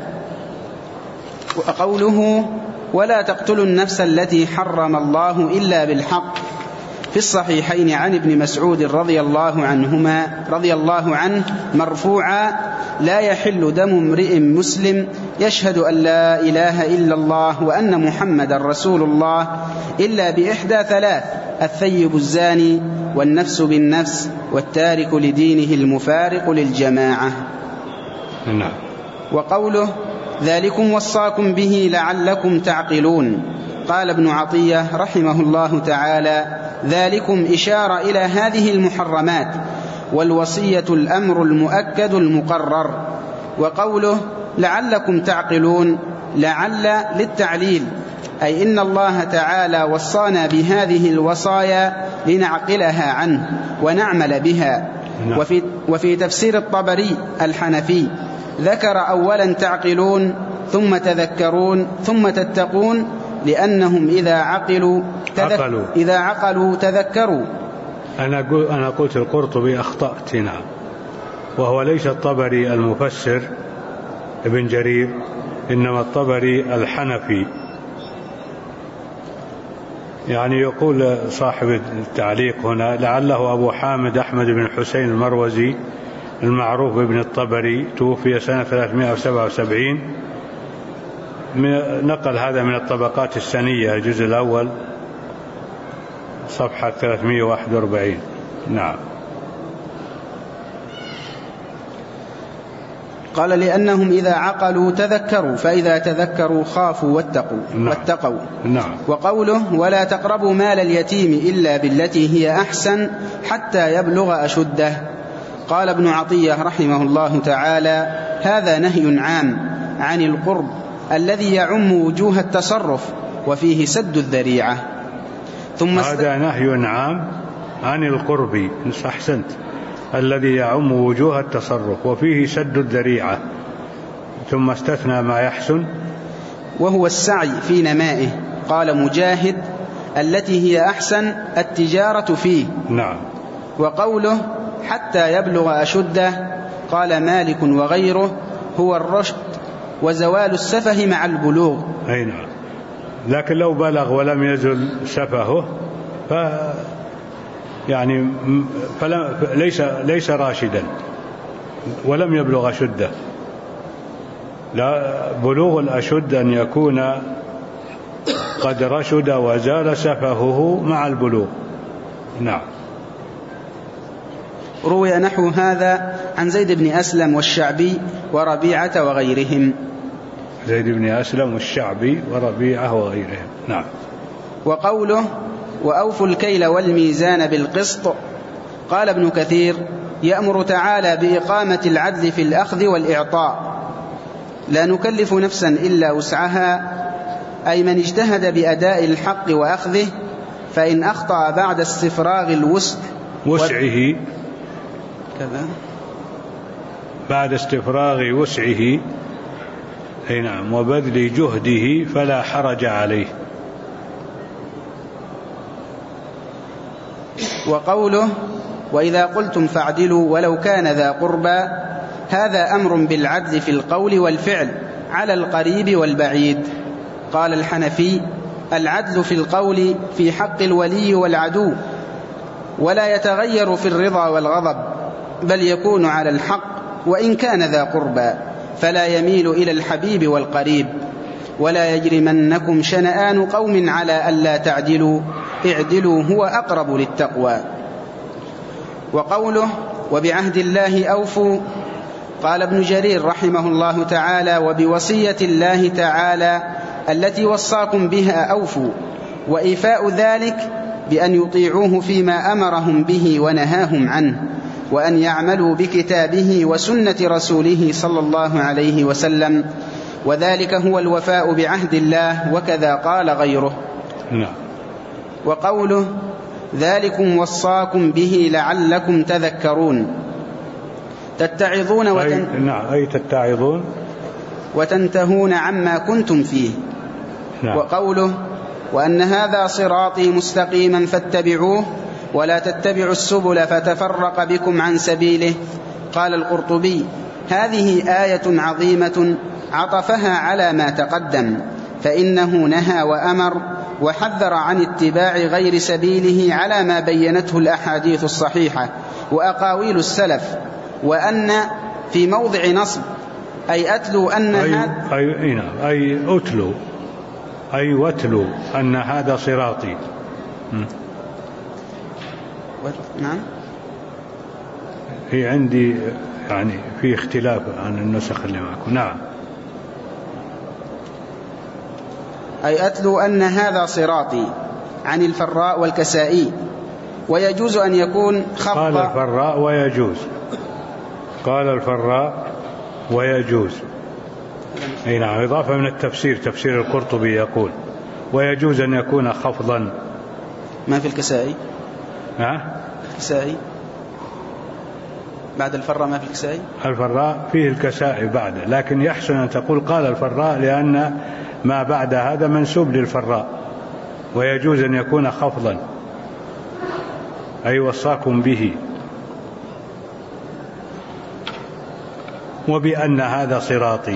وقوله: ولا تقتلوا النفس التي حرم الله إلا بالحق. في الصحيحين عن ابن مسعود رضي الله عنه مرفوعا: لا يحل دم امرئ مسلم يشهد أن لا إله إلا الله وأن محمد رسول الله إلا بإحدى ثلاث: الثيب الزاني والنفس بالنفس والتارك لدينه المفارق للجماعة. نعم. وقوله: ذلكم وصاكم به لعلكم تعقلون. قال ابن عطية رحمه الله تعالى: ذلكم إشارة إلى هذه المحرمات، والوصية الأمر المؤكد المقرر. وقوله: لعلكم تعقلون، لعل للتعليل، أي إن الله تعالى وصانا بهذه الوصايا لنعقلها عنه ونعمل بها. وفي تفسير الطبري الحنفي ذكر أولا تعقلون ثم تذكرون ثم تتقون، لأنهم إذا عقلوا تذكروا. أنا قلت القرطبي أخطأت. نعم. وهو ليس الطبري المفسر ابن جرير، إنما الطبري الحنفي. يعني يقول صاحب التعليق هنا: لعله أبو حامد أحمد بن حسين المروزي المعروف بابن الطبري، توفي سنة 377. نقل هذا من الطبقات السنية الجزء الأول صفحة 341. نعم. قال: لأنهم إذا عقلوا تذكروا، فإذا تذكروا خافوا واتقوا. نعم. وقوله: ولا تقربوا مال اليتيم إلا بالتي هي أحسن حتى يبلغ أشده. قال ابن عطية رحمه الله تعالى: هذا نهي عام عن القرب الذي يعم وجوه التصرف وفيه سد الذريعة. هذا نهي عام عن القرب، أحسنت، الذي يعم وجوه التصرف وفيه سد الذريعة. ثم استثنى ما يحسن وهو السعي في نمائه. قال مجاهد: التي هي أحسن التجارة فيه. نعم. وقوله: حتى يبلغ أشده، قال مالك وغيره: هو الرشد وزوال السفه مع البلوغ. أي نعم. لكن لو بلغ ولم يزل سفهه ليس راشدا ولم يبلغ أشده. لا، بلوغ الأشد أن يكون قد رشد وزال سفهه مع البلوغ. نعم. روي نحو هذا عن زيد بن أسلم والشعبي وربيعة وغيرهم. زيد بن أسلم والشعبي وربيعة وغيرهم. نعم. وقوله: وأوفوا الكيل والميزان بالقسط. قال ابن كثير: يأمر تعالى بإقامة العدل في الأخذ والإعطاء، لا نكلف نفسا إلا وسعها، أي من اجتهد بأداء الحق وأخذه، فإن أخطأ بعد استفراغ وسعه كذا بعد استفراغ وسعه نعم وبذل جهده فلا حرج عليه. وقوله وإذا قلتم فاعدلوا ولو كان ذا قربى، هذا أمر بالعدل في القول والفعل على القريب والبعيد. قال الحنفي العدل في القول في حق الولي والعدو، ولا يتغير في الرضا والغضب، بل يكون على الحق وإن كان ذا قربى، فلا يميل إلى الحبيب والقريب. ولا يجرمنكم شنآن قوم على ألا تعدلوا، اعدلوا هو أقرب للتقوى. وقوله وبعهد الله أوفوا، قال ابن جرير رحمه الله تعالى وبوصية الله تعالى التي وصاكم بها أوفوا، وإيفاء ذلك بأن يطيعوه فيما أمرهم به ونهاهم عنه، وأن يعملوا بكتابه وسنة رسوله صلى الله عليه وسلم، وذلك هو الوفاء بعهد الله، وكذا قال غيره. وقوله ذلكم وصاكم به لعلكم تذكرون، تتعظون أي تتعظون وتنتهون عما كنتم فيه. وقوله وأن هذا صراطي مستقيما فاتبعوه ولا تتبعوا السبل فتفرق بكم عن سبيله. قال القرطبي هذه آية عظيمة عطفها على ما تقدم، فإنه نهى وأمر وحذر عن اتباع غير سبيله على ما بينته الأحاديث الصحيحة وأقاويل السلف. وأن في موضع نصب أي أتلوا أن أي واتلوا أن هذا صراطي. نعم هي عندي يعني في اختلاف عن النسخ اللي معكم. نعم أي أتلوا أن هذا صراطي عن الفراء والكسائي، ويجوز أن يكون خفض. قال الفراء ويجوز، قال الفراء ويجوز. أي نعم إضافة من التفسير، تفسير القرطبي يقول ويجوز أن يكون خفضا. ما في الكسائي؟ الكسائي بعد الفراء ما في الكسائي؟ الفراء فيه الكسائي بعده، لكن يحسن أن تقول قال الفراء لأن ما بعد هذا منسوب للفراء. ويجوز أن يكون خفضا أي وصاكم به، وبأن هذا صراطي.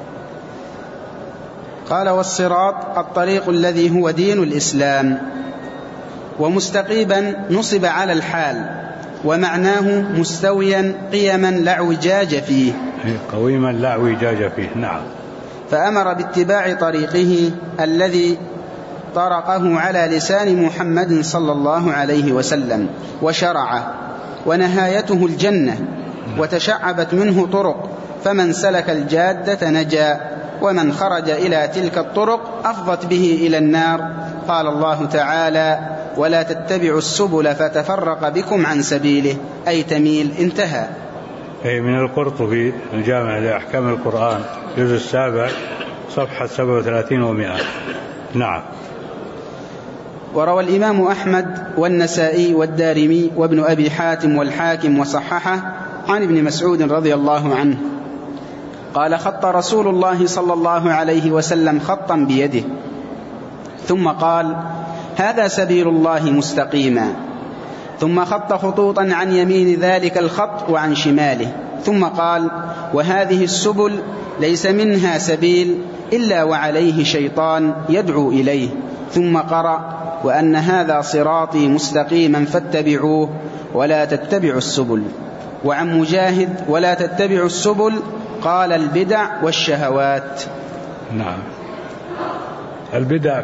قال والصراط الطريق الذي هو دين الإسلام. ومستقيما نصب على الحال، ومعناه مستويا قيما لا اعوجاج فيه، قويما لا اعوجاج فيه. نعم. فأمر باتباع طريقه الذي طرقه على لسان محمد صلى الله عليه وسلم وشرعه، ونهايته الجنة، وتشعبت منه طرق، فمن سلك الجادة نجا، ومن خرج إلى تلك الطرق أفضت به إلى النار. قال الله تعالى ولا تتبعوا السبل فتفرق بكم عن سبيله، أي تميل. انتهى. أي من القرطبي الجامع لأحكام القرآن جزء 7 صفحة 37 و100. نعم. وروى الإمام أحمد والنسائي والدارمي وابن أبي حاتم والحاكم وصححه عن ابن مسعود رضي الله عنه قال خط رسول الله صلى الله عليه وسلم خطا بيده، ثم قال هذا سبيل الله مستقيما، ثم خط خطوطا عن يمين ذلك الخط وعن شماله، ثم قال وهذه السبل ليس منها سبيل إلا وعليه شيطان يدعو إليه، ثم قرأ وأن هذا صراطي مستقيما فاتبعوه ولا تتبعوا السبل. وعن مجاهد ولا تتبعوا السبل قال البدع والشهوات. نعم. البدع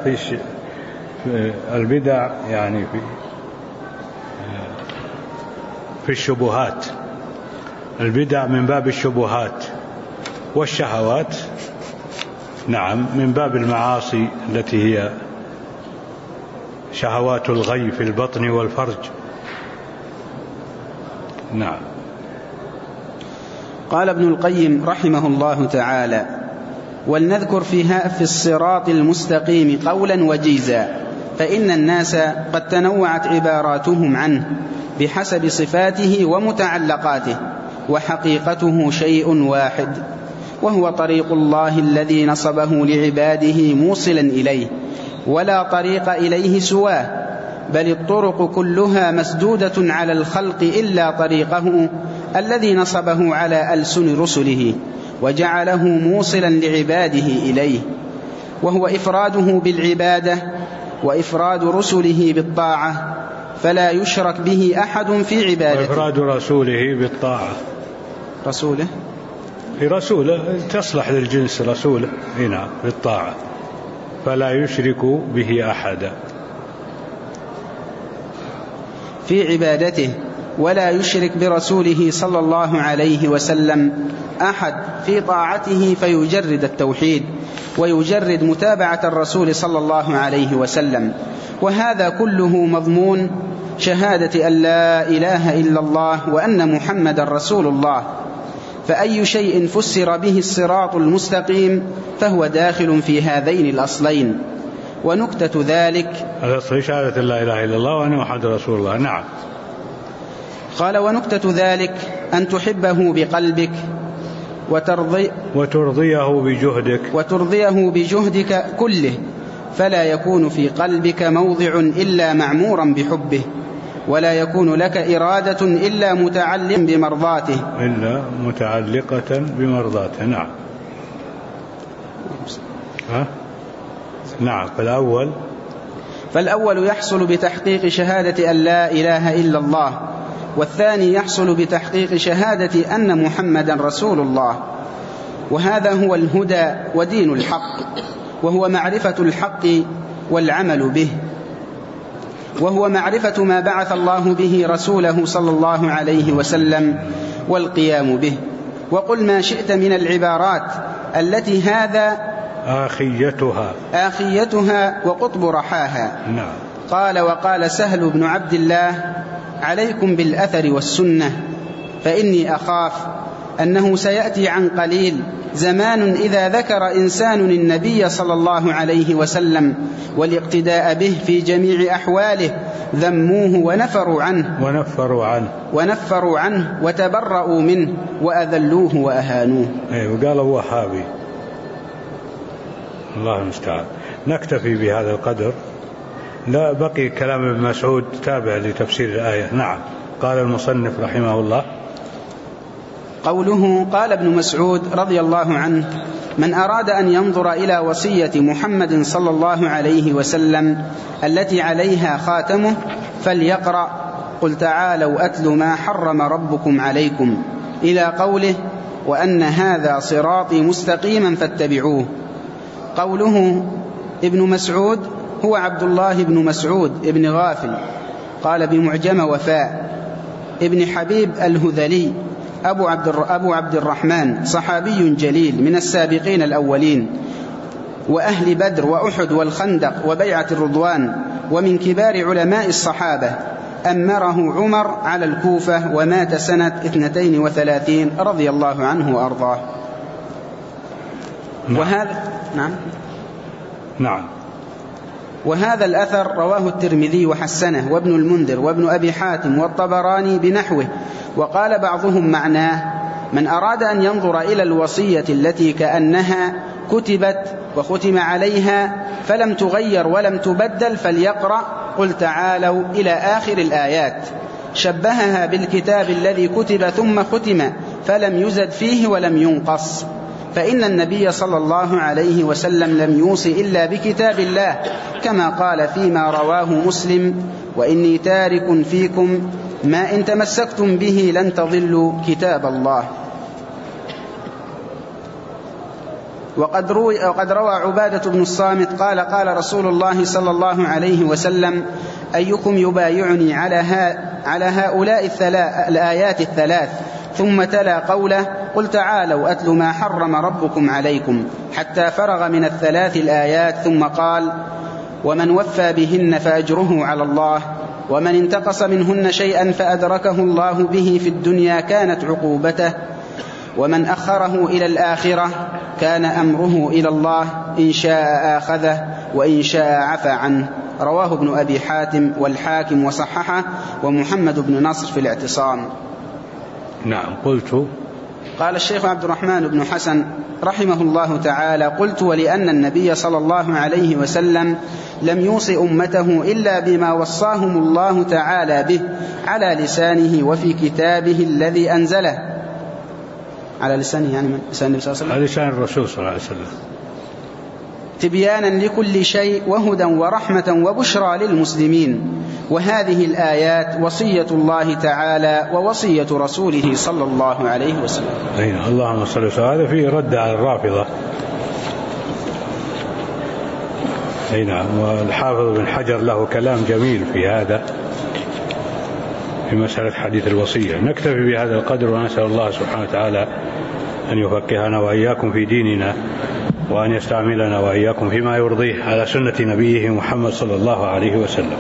البدع يعني في الشبهات، البدع من باب الشبهات، والشهوات نعم من باب المعاصي التي هي شهوات الغي في البطن والفرج. نعم. قال ابن القيم رحمه الله تعالى ولنذكر في الصراط المستقيم قولا وجيزا، فإن الناس قد تنوعت عباراتهم عنه، بحسب صفاته ومتعلقاته، وحقيقته شيء واحد، وهو طريق الله الذي نصبه لعباده موصلا إليه، ولا طريق إليه سواه، بل الطرق كلها مسدودة على الخلق إلا طريقه الذي نصبه على ألسن رسله وجعله موصلا لعباده إليه، وهو إفراده بالعبادة وإفراد رسله بالطاعة، فلا يشرك به أحد في عبادته. وإفراد رسوله بالطاعة، رسوله في رسوله تصلح للجنس، رسوله هنا بالطاعة، فلا يشرك به أحدا في عبادته، ولا يشرك برسوله صلى الله عليه وسلم أحد في طاعته، فيجرد التوحيد ويجرد متابعة الرسول صلى الله عليه وسلم. وهذا كله مضمون شهادة أن لا إله إلا الله وأن محمد رسول الله، فأي شيء فسر به الصراط المستقيم فهو داخل في هذين الأصلين. ونكتة ذلك الأصل شهادة لا إله إلا الله وأن محمد رسول الله. نعم. قال: ونكتة ذلك أن تحبه بقلبك وترضيه بجهدك كله، فلا يكون في قلبك موضع إلا معمورا بحبه، ولا يكون لك إرادة إلا متعلقة بمرضاته. نعم. نعم. فالأول يحصل بتحقيق شهادة أن لا إله إلا الله، والثاني يحصل بتحقيق شهادة أن محمدا رسول الله. وهذا هو الهدى ودين الحق، وهو معرفة الحق والعمل به، وهو معرفة ما بعث الله به رسوله صلى الله عليه وسلم والقيام به. وقل ما شئت من العبارات التي هذا آخيتها وقطب رحاها. نعم. قال: وقال سهل بن عبد الله: عليكم بالأثر والسنة، فإني أخاف أنه سيأتي عن قليل زمان إذا ذكر إنسان النبي صلى الله عليه وسلم والاقتداء به في جميع أحواله ذموه ونفروا عنه وتبرؤوا منه وأذلوه وأهانوه. وقالوا وهابي. الله المستعان. نكتفي بهذا القدر، لا بقي كلام ابن مسعود تابع لتفسير الآية. نعم. قال المصنف رحمه الله: قوله: قال ابن مسعود رضي الله عنه: من أراد أن ينظر إلى وصية محمد صلى الله عليه وسلم التي عليها خاتمه فليقرأ: قل تعالوا أتل ما حرم ربكم عليكم، إلى قوله: وأن هذا صراطي مستقيما فاتبعوه. قوله ابن مسعود هو عبد الله بن مسعود ابن غافل، قال بمعجم وفاء، ابن حبيب الهذلي، أبو عبد الرحمن، صحابي جليل من السابقين الأولين، وأهل بدر وأحد والخندق وبيعة الرضوان، ومن كبار علماء الصحابة. أمره عمر على الكوفة، ومات سنة 32 رضي الله عنه وأرضاه. وهذا الأثر رواه الترمذي وحسنه، وابن المنذر وابن أبي حاتم والطبراني بنحوه. وقال بعضهم معناه: من أراد أن ينظر إلى الوصية التي كأنها كتبت وختم عليها فلم تغير ولم تبدل فليقرأ قل تعالوا إلى آخر الآيات. شبهها بالكتاب الذي كتب ثم ختم فلم يزد فيه ولم ينقص، فإن النبي صلى الله عليه وسلم لم يوص إلا بكتاب الله، كما قال فيما رواه مسلم: وإني تارك فيكم ما إن تمسكتم به لن تضلوا كتاب الله. وقد روى عبادة بن الصامت قال: قال رسول الله صلى الله عليه وسلم: أيكم يبايعني على هؤلاء الآيات الثلاث؟ ثم تلا قوله: قل تعالوا أتل ما حرم ربكم عليكم، حتى فرغ من الثلاث الآيات، ثم قال: ومن وفى بهن فأجره على الله، ومن انتقص منهن شيئا فأدركه الله به في الدنيا كانت عقوبته، ومن أخره إلى الآخرة كان أمره إلى الله، إن شاء آخذه وإن شاء عفى عنه. رواه ابن أبي حاتم والحاكم وصححه ومحمد بن نصر في الاعتصام. نعم. قلت قال الشيخ عبد الرحمن بن حسن رحمه الله تعالى: قلت: ولأن النبي صلى الله عليه وسلم لم يوص أمته إلا بما وصاهم الله تعالى به على لسانه وفي كتابه الذي أنزله. على لسانه يعني من لسان النبي صلى الله عليه وسلم؟ على لسان الرسول صلى الله عليه وسلم. تبيانا لكل شيء وهدى ورحمة وبشرى للمسلمين. وهذه الآيات وصية الله تعالى ووصية رسوله صلى الله عليه وسلم. اللهم صل وسلم. هذا فيه رد على الرافضة. نعم. والحافظ بن حجر له كلام جميل في هذا، في مسألة حديث الوصية. نكتفي بهذا القدر، ونسأل الله سبحانه وتعالى أن يفقهنا وإياكم في ديننا، وأن يستعملنا وإياكم فيما يرضيه على سنة نبيه محمد صلى الله عليه وسلم.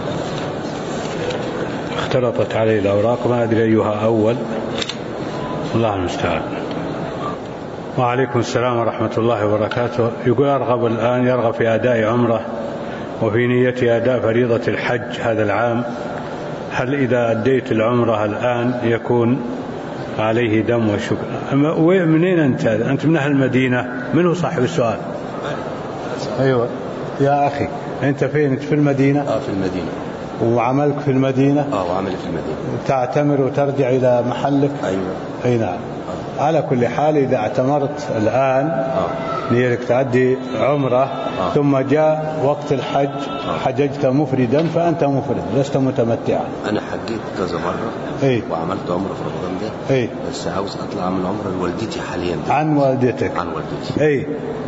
اختلطت عليه الأوراق، ما أدري أيها أول، الله المستعان. وعليكم السلام ورحمة الله وبركاته. يقول: يرغب في أداء عمره وفي نية أداء فريضة الحج هذا العام، هل إذا أديت العمرة الآن يكون عليه دم وشكر؟ منين أنت من أهل المدينة؟ من هو صاحب السؤال؟ أيوة يا أخي، أنت فين؟ في المدينة؟ في المدينة. وعملك في المدينة؟ وعملي في المدينة. تعتمر وترجع إلى محلك؟ أيوة. أي نعم. على كل حال إذا اعتمرت الآن نيتك تأدي عمرة ثم جاء وقت الحج حججت مفردا فأنت مفرد لست متمتعا. أنا حجيت كذا مرة وعملت عمرة في رمضان ده بس عاوز أطلع من عمرة لوالدتي حاليا. عن والدتك؟ عن والدتي.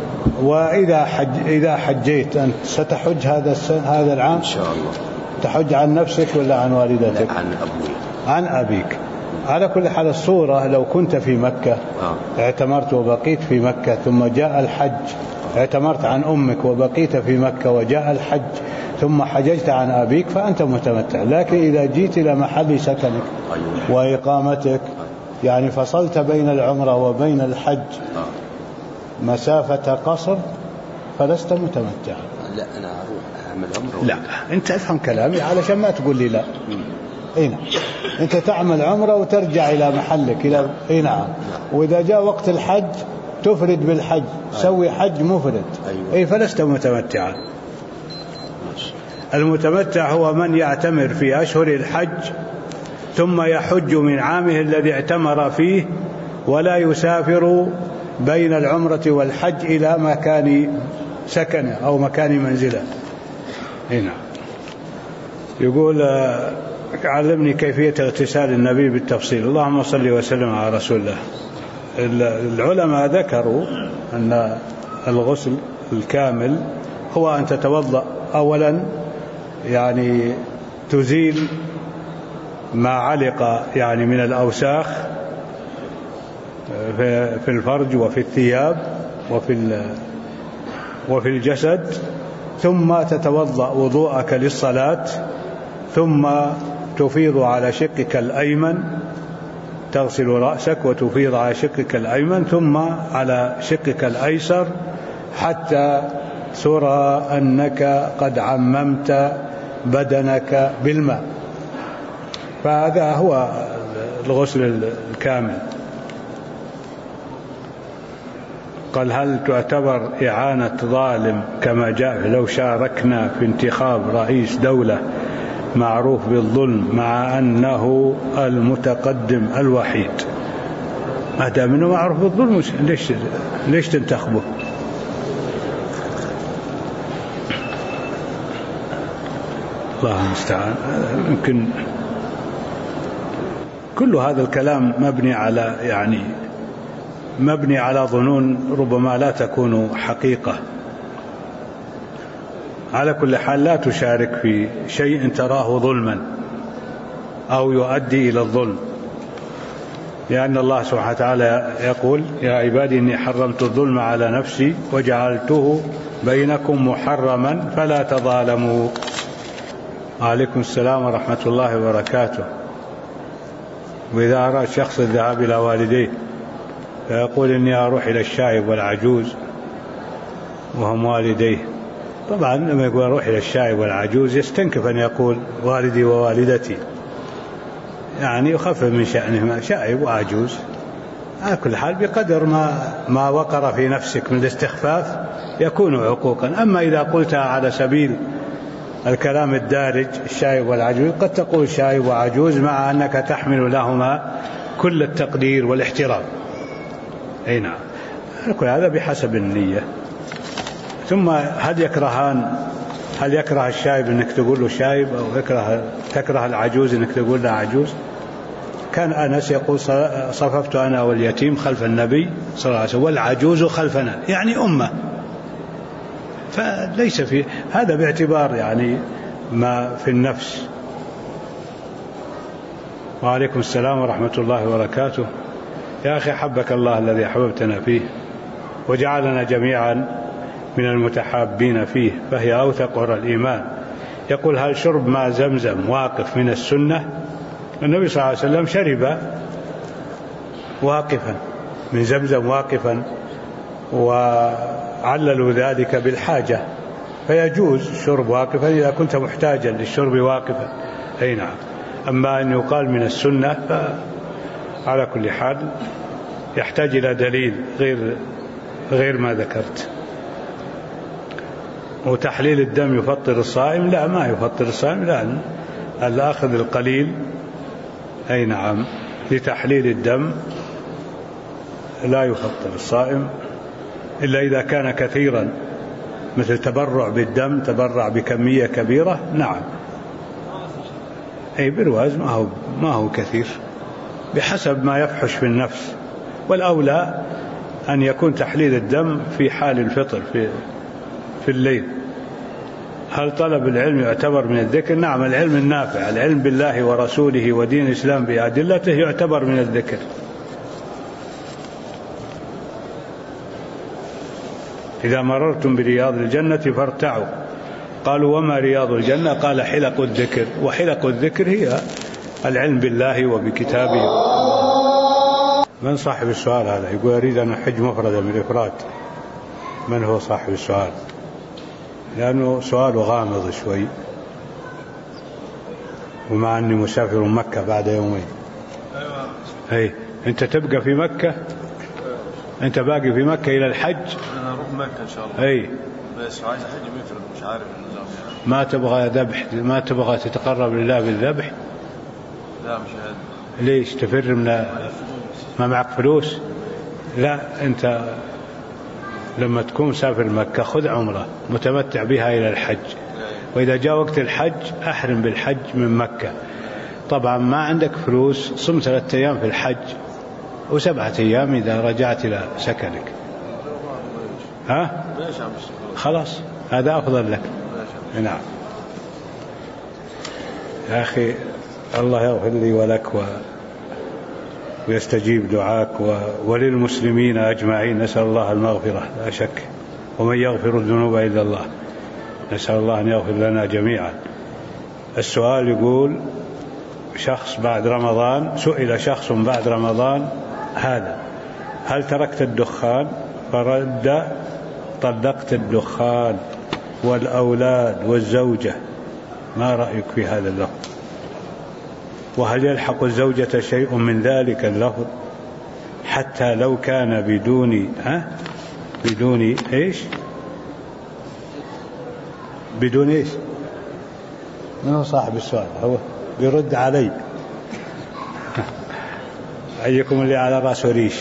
وإذا حجيت أنت ستحج هذا العام؟ إن شاء الله. تحج عن نفسك ولا عن والدتك؟ عن أبوي. عن أبيك. على كل حال الصورة لو كنت في مكة اعتمرت وبقيت في مكة ثم جاء الحج، اعتمرت عن أمك وبقيت في مكة وجاء الحج ثم حججت عن أبيك فأنت متمتع. لكن إذا جيت إلى محل سكنك وإقامتك يعني فصلت بين العمرة وبين الحج مسافة قصر فلست متمتعا. لا أنا أروح أعمل عمرة. لا أنت أفهم كلامي علشان ما تقول لي لا. نعم. أنت تعمل عمرة وترجع إلى محلك نعم. وإذا جاء وقت الحج تفرد بالحج، سوي حج مفرد. فلست متمتعا. المتمتع هو من يعتمر في أشهر الحج ثم يحج من عامه الذي اعتمر فيه ولا يسافر بين العمرة والحج إلى مكان سكنه أو مكان منزله. نعم. يقول: علمني كيفية اغتسال النبي بالتفصيل. اللهم صل وسلم على رسول الله. العلماء ذكروا أن الغسل الكامل هو أن تتوضأ أولا، يعني تزيل ما علق يعني من الأوساخ في الفرج وفي الثياب وفي الجسد، ثم تتوضأ وضوءك للصلاة، ثم تفيض على شقك الأيمن، تغسل رأسك وتفيض على شقك الأيمن ثم على شقك الأيسر حتى ترى أنك قد عممت بدنك بالماء. فهذا هو الغسل الكامل. قال: هل تعتبر إعانة ظالم كما جاء لو شاركنا في انتخاب رئيس دولة معروف بالظلم مع أنه المتقدم الوحيد؟ ما دام أنه معروف بالظلم ليش تنتخبه؟ الله المستعان. يمكن كل هذا الكلام مبني على ظنون ربما لا تكون حقيقة. على كل حال لا تشارك في شيء تراه ظلما أو يؤدي إلى الظلم، لأن الله سبحانه وتعالى يقول: يا عبادي إني حرمت الظلم على نفسي وجعلته بينكم محرما فلا تظالموا. عليكم السلام ورحمة الله وبركاته. وإذا أراد شخص الذهاب إلى والديه فيقول: إني أروح إلى الشايب والعجوز وهم والديه، طبعا لما يقول أروح إلى الشايب والعجوز يستنكف أن يقول والدي ووالدتي، يعني يخفف من شأنهما، شايب وعجوز. على كل حال بقدر ما وقر في نفسك من الاستخفاف يكون عقوقا. أما إذا قلتها على سبيل الكلام الدارج الشايب والعجوز، قد تقول شايب وعجوز مع أنك تحمل لهما كل التقدير والاحترام. أي نعم، كل هذا بحسب النية. ثم هل يكره الشايب أنك تقول له شايب، أو تكره العجوز أنك تقول له عجوز؟ كان أنس يقول صففت أنا واليتيم خلف النبي صلى الله عليه وسلم والعجوز خلفنا، يعني أمة. فليس في هذا باعتبار يعني ما في النفس. وعليكم السلام ورحمة الله وبركاته. يا أخي حبك الله الذي حببتنا فيه وجعلنا جميعا من المتحابين فيه، فهي أوثق عرى الإيمان. يقول هل شرب ماء زمزم واقف من السنة؟ النبي صلى الله عليه وسلم شرب واقفا من زمزم واقفا، وعللوا ذلك بالحاجة، فيجوز الشرب واقفا إذا كنت محتاجا للشرب واقفا. أي نعم. أما أن يقال من السنة فعلى كل حال يحتاج إلى دليل غير ما ذكرت. وتحليل الدم يفطر الصائم؟ لا، ما يفطر الصائم، لأن الأخذ القليل أي نعم لتحليل الدم لا يفطر الصائم إلا إذا كان كثيرا، مثل تبرع بالدم، تبرع بكمية كبيرة، نعم. أي برواز ما هو كثير، بحسب ما يفحش في النفس. والأولى أن يكون تحليل الدم في حال الفطر في الليل. هل طلب العلم يعتبر من الذكر؟ نعم، العلم النافع، العلم بالله ورسوله ودين الإسلام بأدلته يعتبر من الذكر. إذا مررتم برياض الجنة فارتعوا. قالوا وما رياض الجنة؟ قال حلق الذكر. وحلق الذكر هي العلم بالله وبكتابه. من صاحب السؤال هذا؟ يقول أريد أن أحج مفردا من الإفراد. من هو صاحب السؤال؟ لأنه سؤاله غامض شوي، ومع أني مسافر مكة بعد يومين. أي أنت تبقى في مكة؟ أنت باقي في مكة إلى الحج؟ أنا أروح مكة إن شاء الله. أي بس عايز أحج مفرد، مش عارف النظام يعني. ما تبغى ذبح؟ ما تبغى تتقرب لله بالذبح؟ لا مش هذا. ليش تفر من ما معك فلوس؟ لا، أنت لما تكون مسافر مكة خذ عمرة متمتع بها إلى الحج، وإذا جاء وقت الحج أحرم بالحج من مكة. طبعا ما عندك فلوس، صم 3 أيام في الحج و7 أيام إذا رجعت إلى سكنك. ها؟ خلاص هذا أفضل لك. نعم. يا أخي الله يغفر لي ولك ويستجيب دعاك وللمسلمين أجمعين. نسأل الله المغفرة لا شك، ومن يغفر الذنوب إلا الله. نسأل الله أن يغفر لنا جميعا. السؤال يقول شخص بعد رمضان، سئل شخص بعد رمضان هذا هل تركت الدخان؟ فرد طلقت الدخان والأولاد والزوجة. ما رأيك في هذا اللفظ؟ وهل يلحق الزوجة شيء من ذلك اللفظ حتى لو كان بدون إيش؟ بدون إيش؟ من هو صاحب السؤال؟ هو بيرد علي. أيكم اللي على رأسه ريش.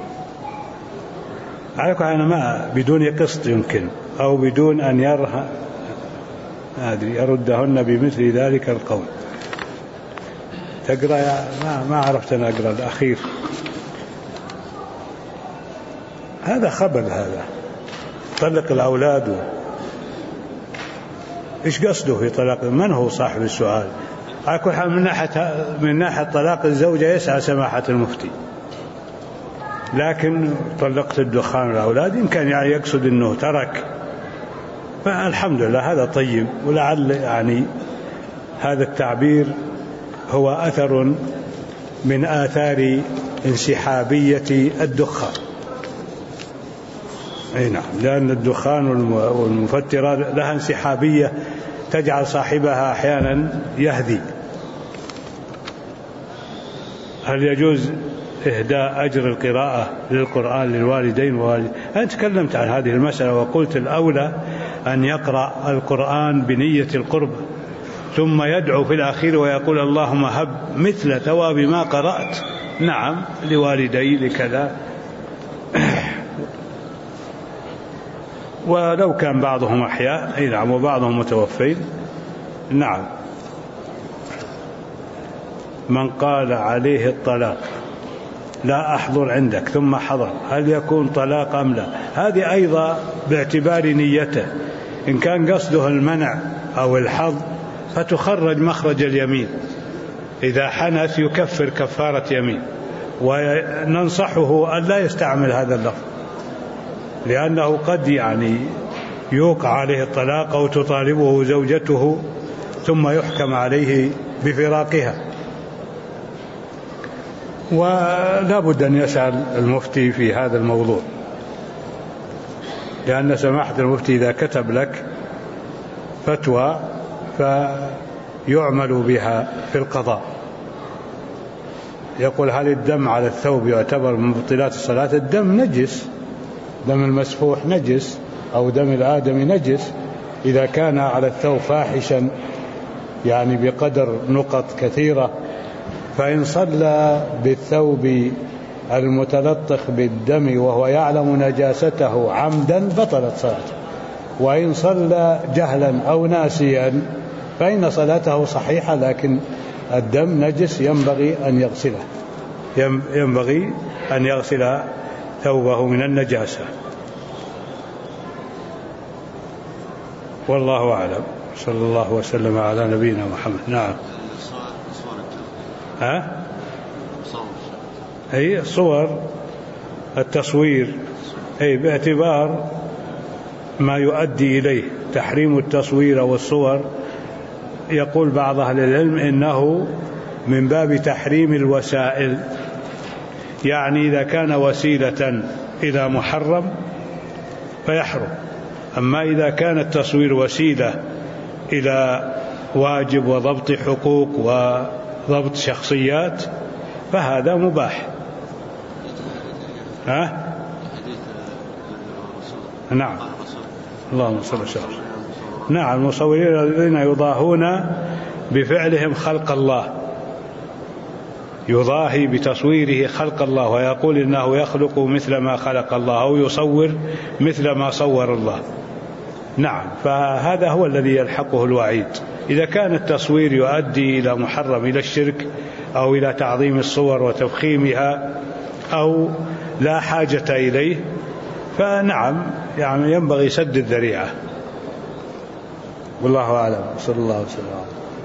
عليكم أنا ما بدون قسط يمكن، أو بدون أن يردهن بمثل ذلك القول. تقرأ؟ ما عرفت أن أقرأ الأخير. هذا خبر، هذا طلق الأولاد. إيش قصده في طلاق؟ من هو صاحب السؤال؟ على كل حال من ناحية طلاق الزوجة يسعى سماحة المفتي، لكن طلقت الدخان والأولاد يمكن يعني يقصد أنه ترك. فالحمد لله هذا طيب، ولعل يعني هذا التعبير هو أثر من آثار انسحابية الدخان. أي نعم، لأن الدخان والمفترات لها انسحابية تجعل صاحبها أحيانا يهدي. هل يجوز إهداء أجر القراءة للقرآن للوالدين أنا تكلمت عن هذه المسألة وقلت الأولى أن يقرأ القرآن بنية القرب ثم يدعو في الأخير ويقول اللهم هب مثل ثواب ما قرأت نعم لوالدي لكذا. ولو كان بعضهم أحياء أي نعم وبعضهم متوفين نعم. من قال عليه الطلاق لا أحضر عندك ثم حضر هل يكون طلاق أم لا؟ هذه أيضا باعتبار نيته، إن كان قصده المنع أو الحظ فتخرج مخرج اليمين، إذا حنث يكفر كفارة يمين. وننصحه أن لا يستعمل هذا اللفظ لأنه قد يوقع عليه الطلاق أو تطالبه زوجته ثم يحكم عليه بفراقها. ولا بد أن يسأل المفتي في هذا الموضوع، لأن سماحة المفتي إذا كتب لك فتوى فيعمل بها في القضاء. يقول هل الدم على الثوب يعتبر من مبطلات الصلاة؟ الدم نجس، دم المسفوح نجس أو دم الآدمي نجس إذا كان على الثوب فاحشا بقدر نقط كثيرة، فإن صلى بالثوب المتلطخ بالدم وهو يعلم نجاسته عمدا بطلت صلاته، وإن صلى جهلا أو ناسيا فإن صلاته صحيحة، لكن الدم نجس ينبغي أن يغسل ثوبه من النجاسة. والله أعلم. صلى الله وسلم على نبينا محمد. نعم. أي صور التصوير باعتبار ما يؤدي إليه تحريم التصوير والصور. يقول بعض أهل العلم إنه من باب تحريم الوسائل، إذا كان وسيلة إلى محرم فيحرم، أما إذا كان التصوير وسيلة إلى واجب وضبط حقوق وضبط شخصيات فهذا مباح. نعم. اللهم صل وسلم. نعم، المصورين الذين يضاهون بفعلهم خلق الله، يضاهي بتصويره خلق الله ويقول إنه يخلق مثل ما خلق الله أو يصور مثل ما صور الله. نعم، فهذا هو الذي يلحقه الوعيد. إذا كان التصوير يؤدي إلى محرم، إلى الشرك أو إلى تعظيم الصور وتفخيمها أو لا حاجة إليه فنعم ينبغي سد الذريعة. والله أعلم. صلى الله عليه وسلم.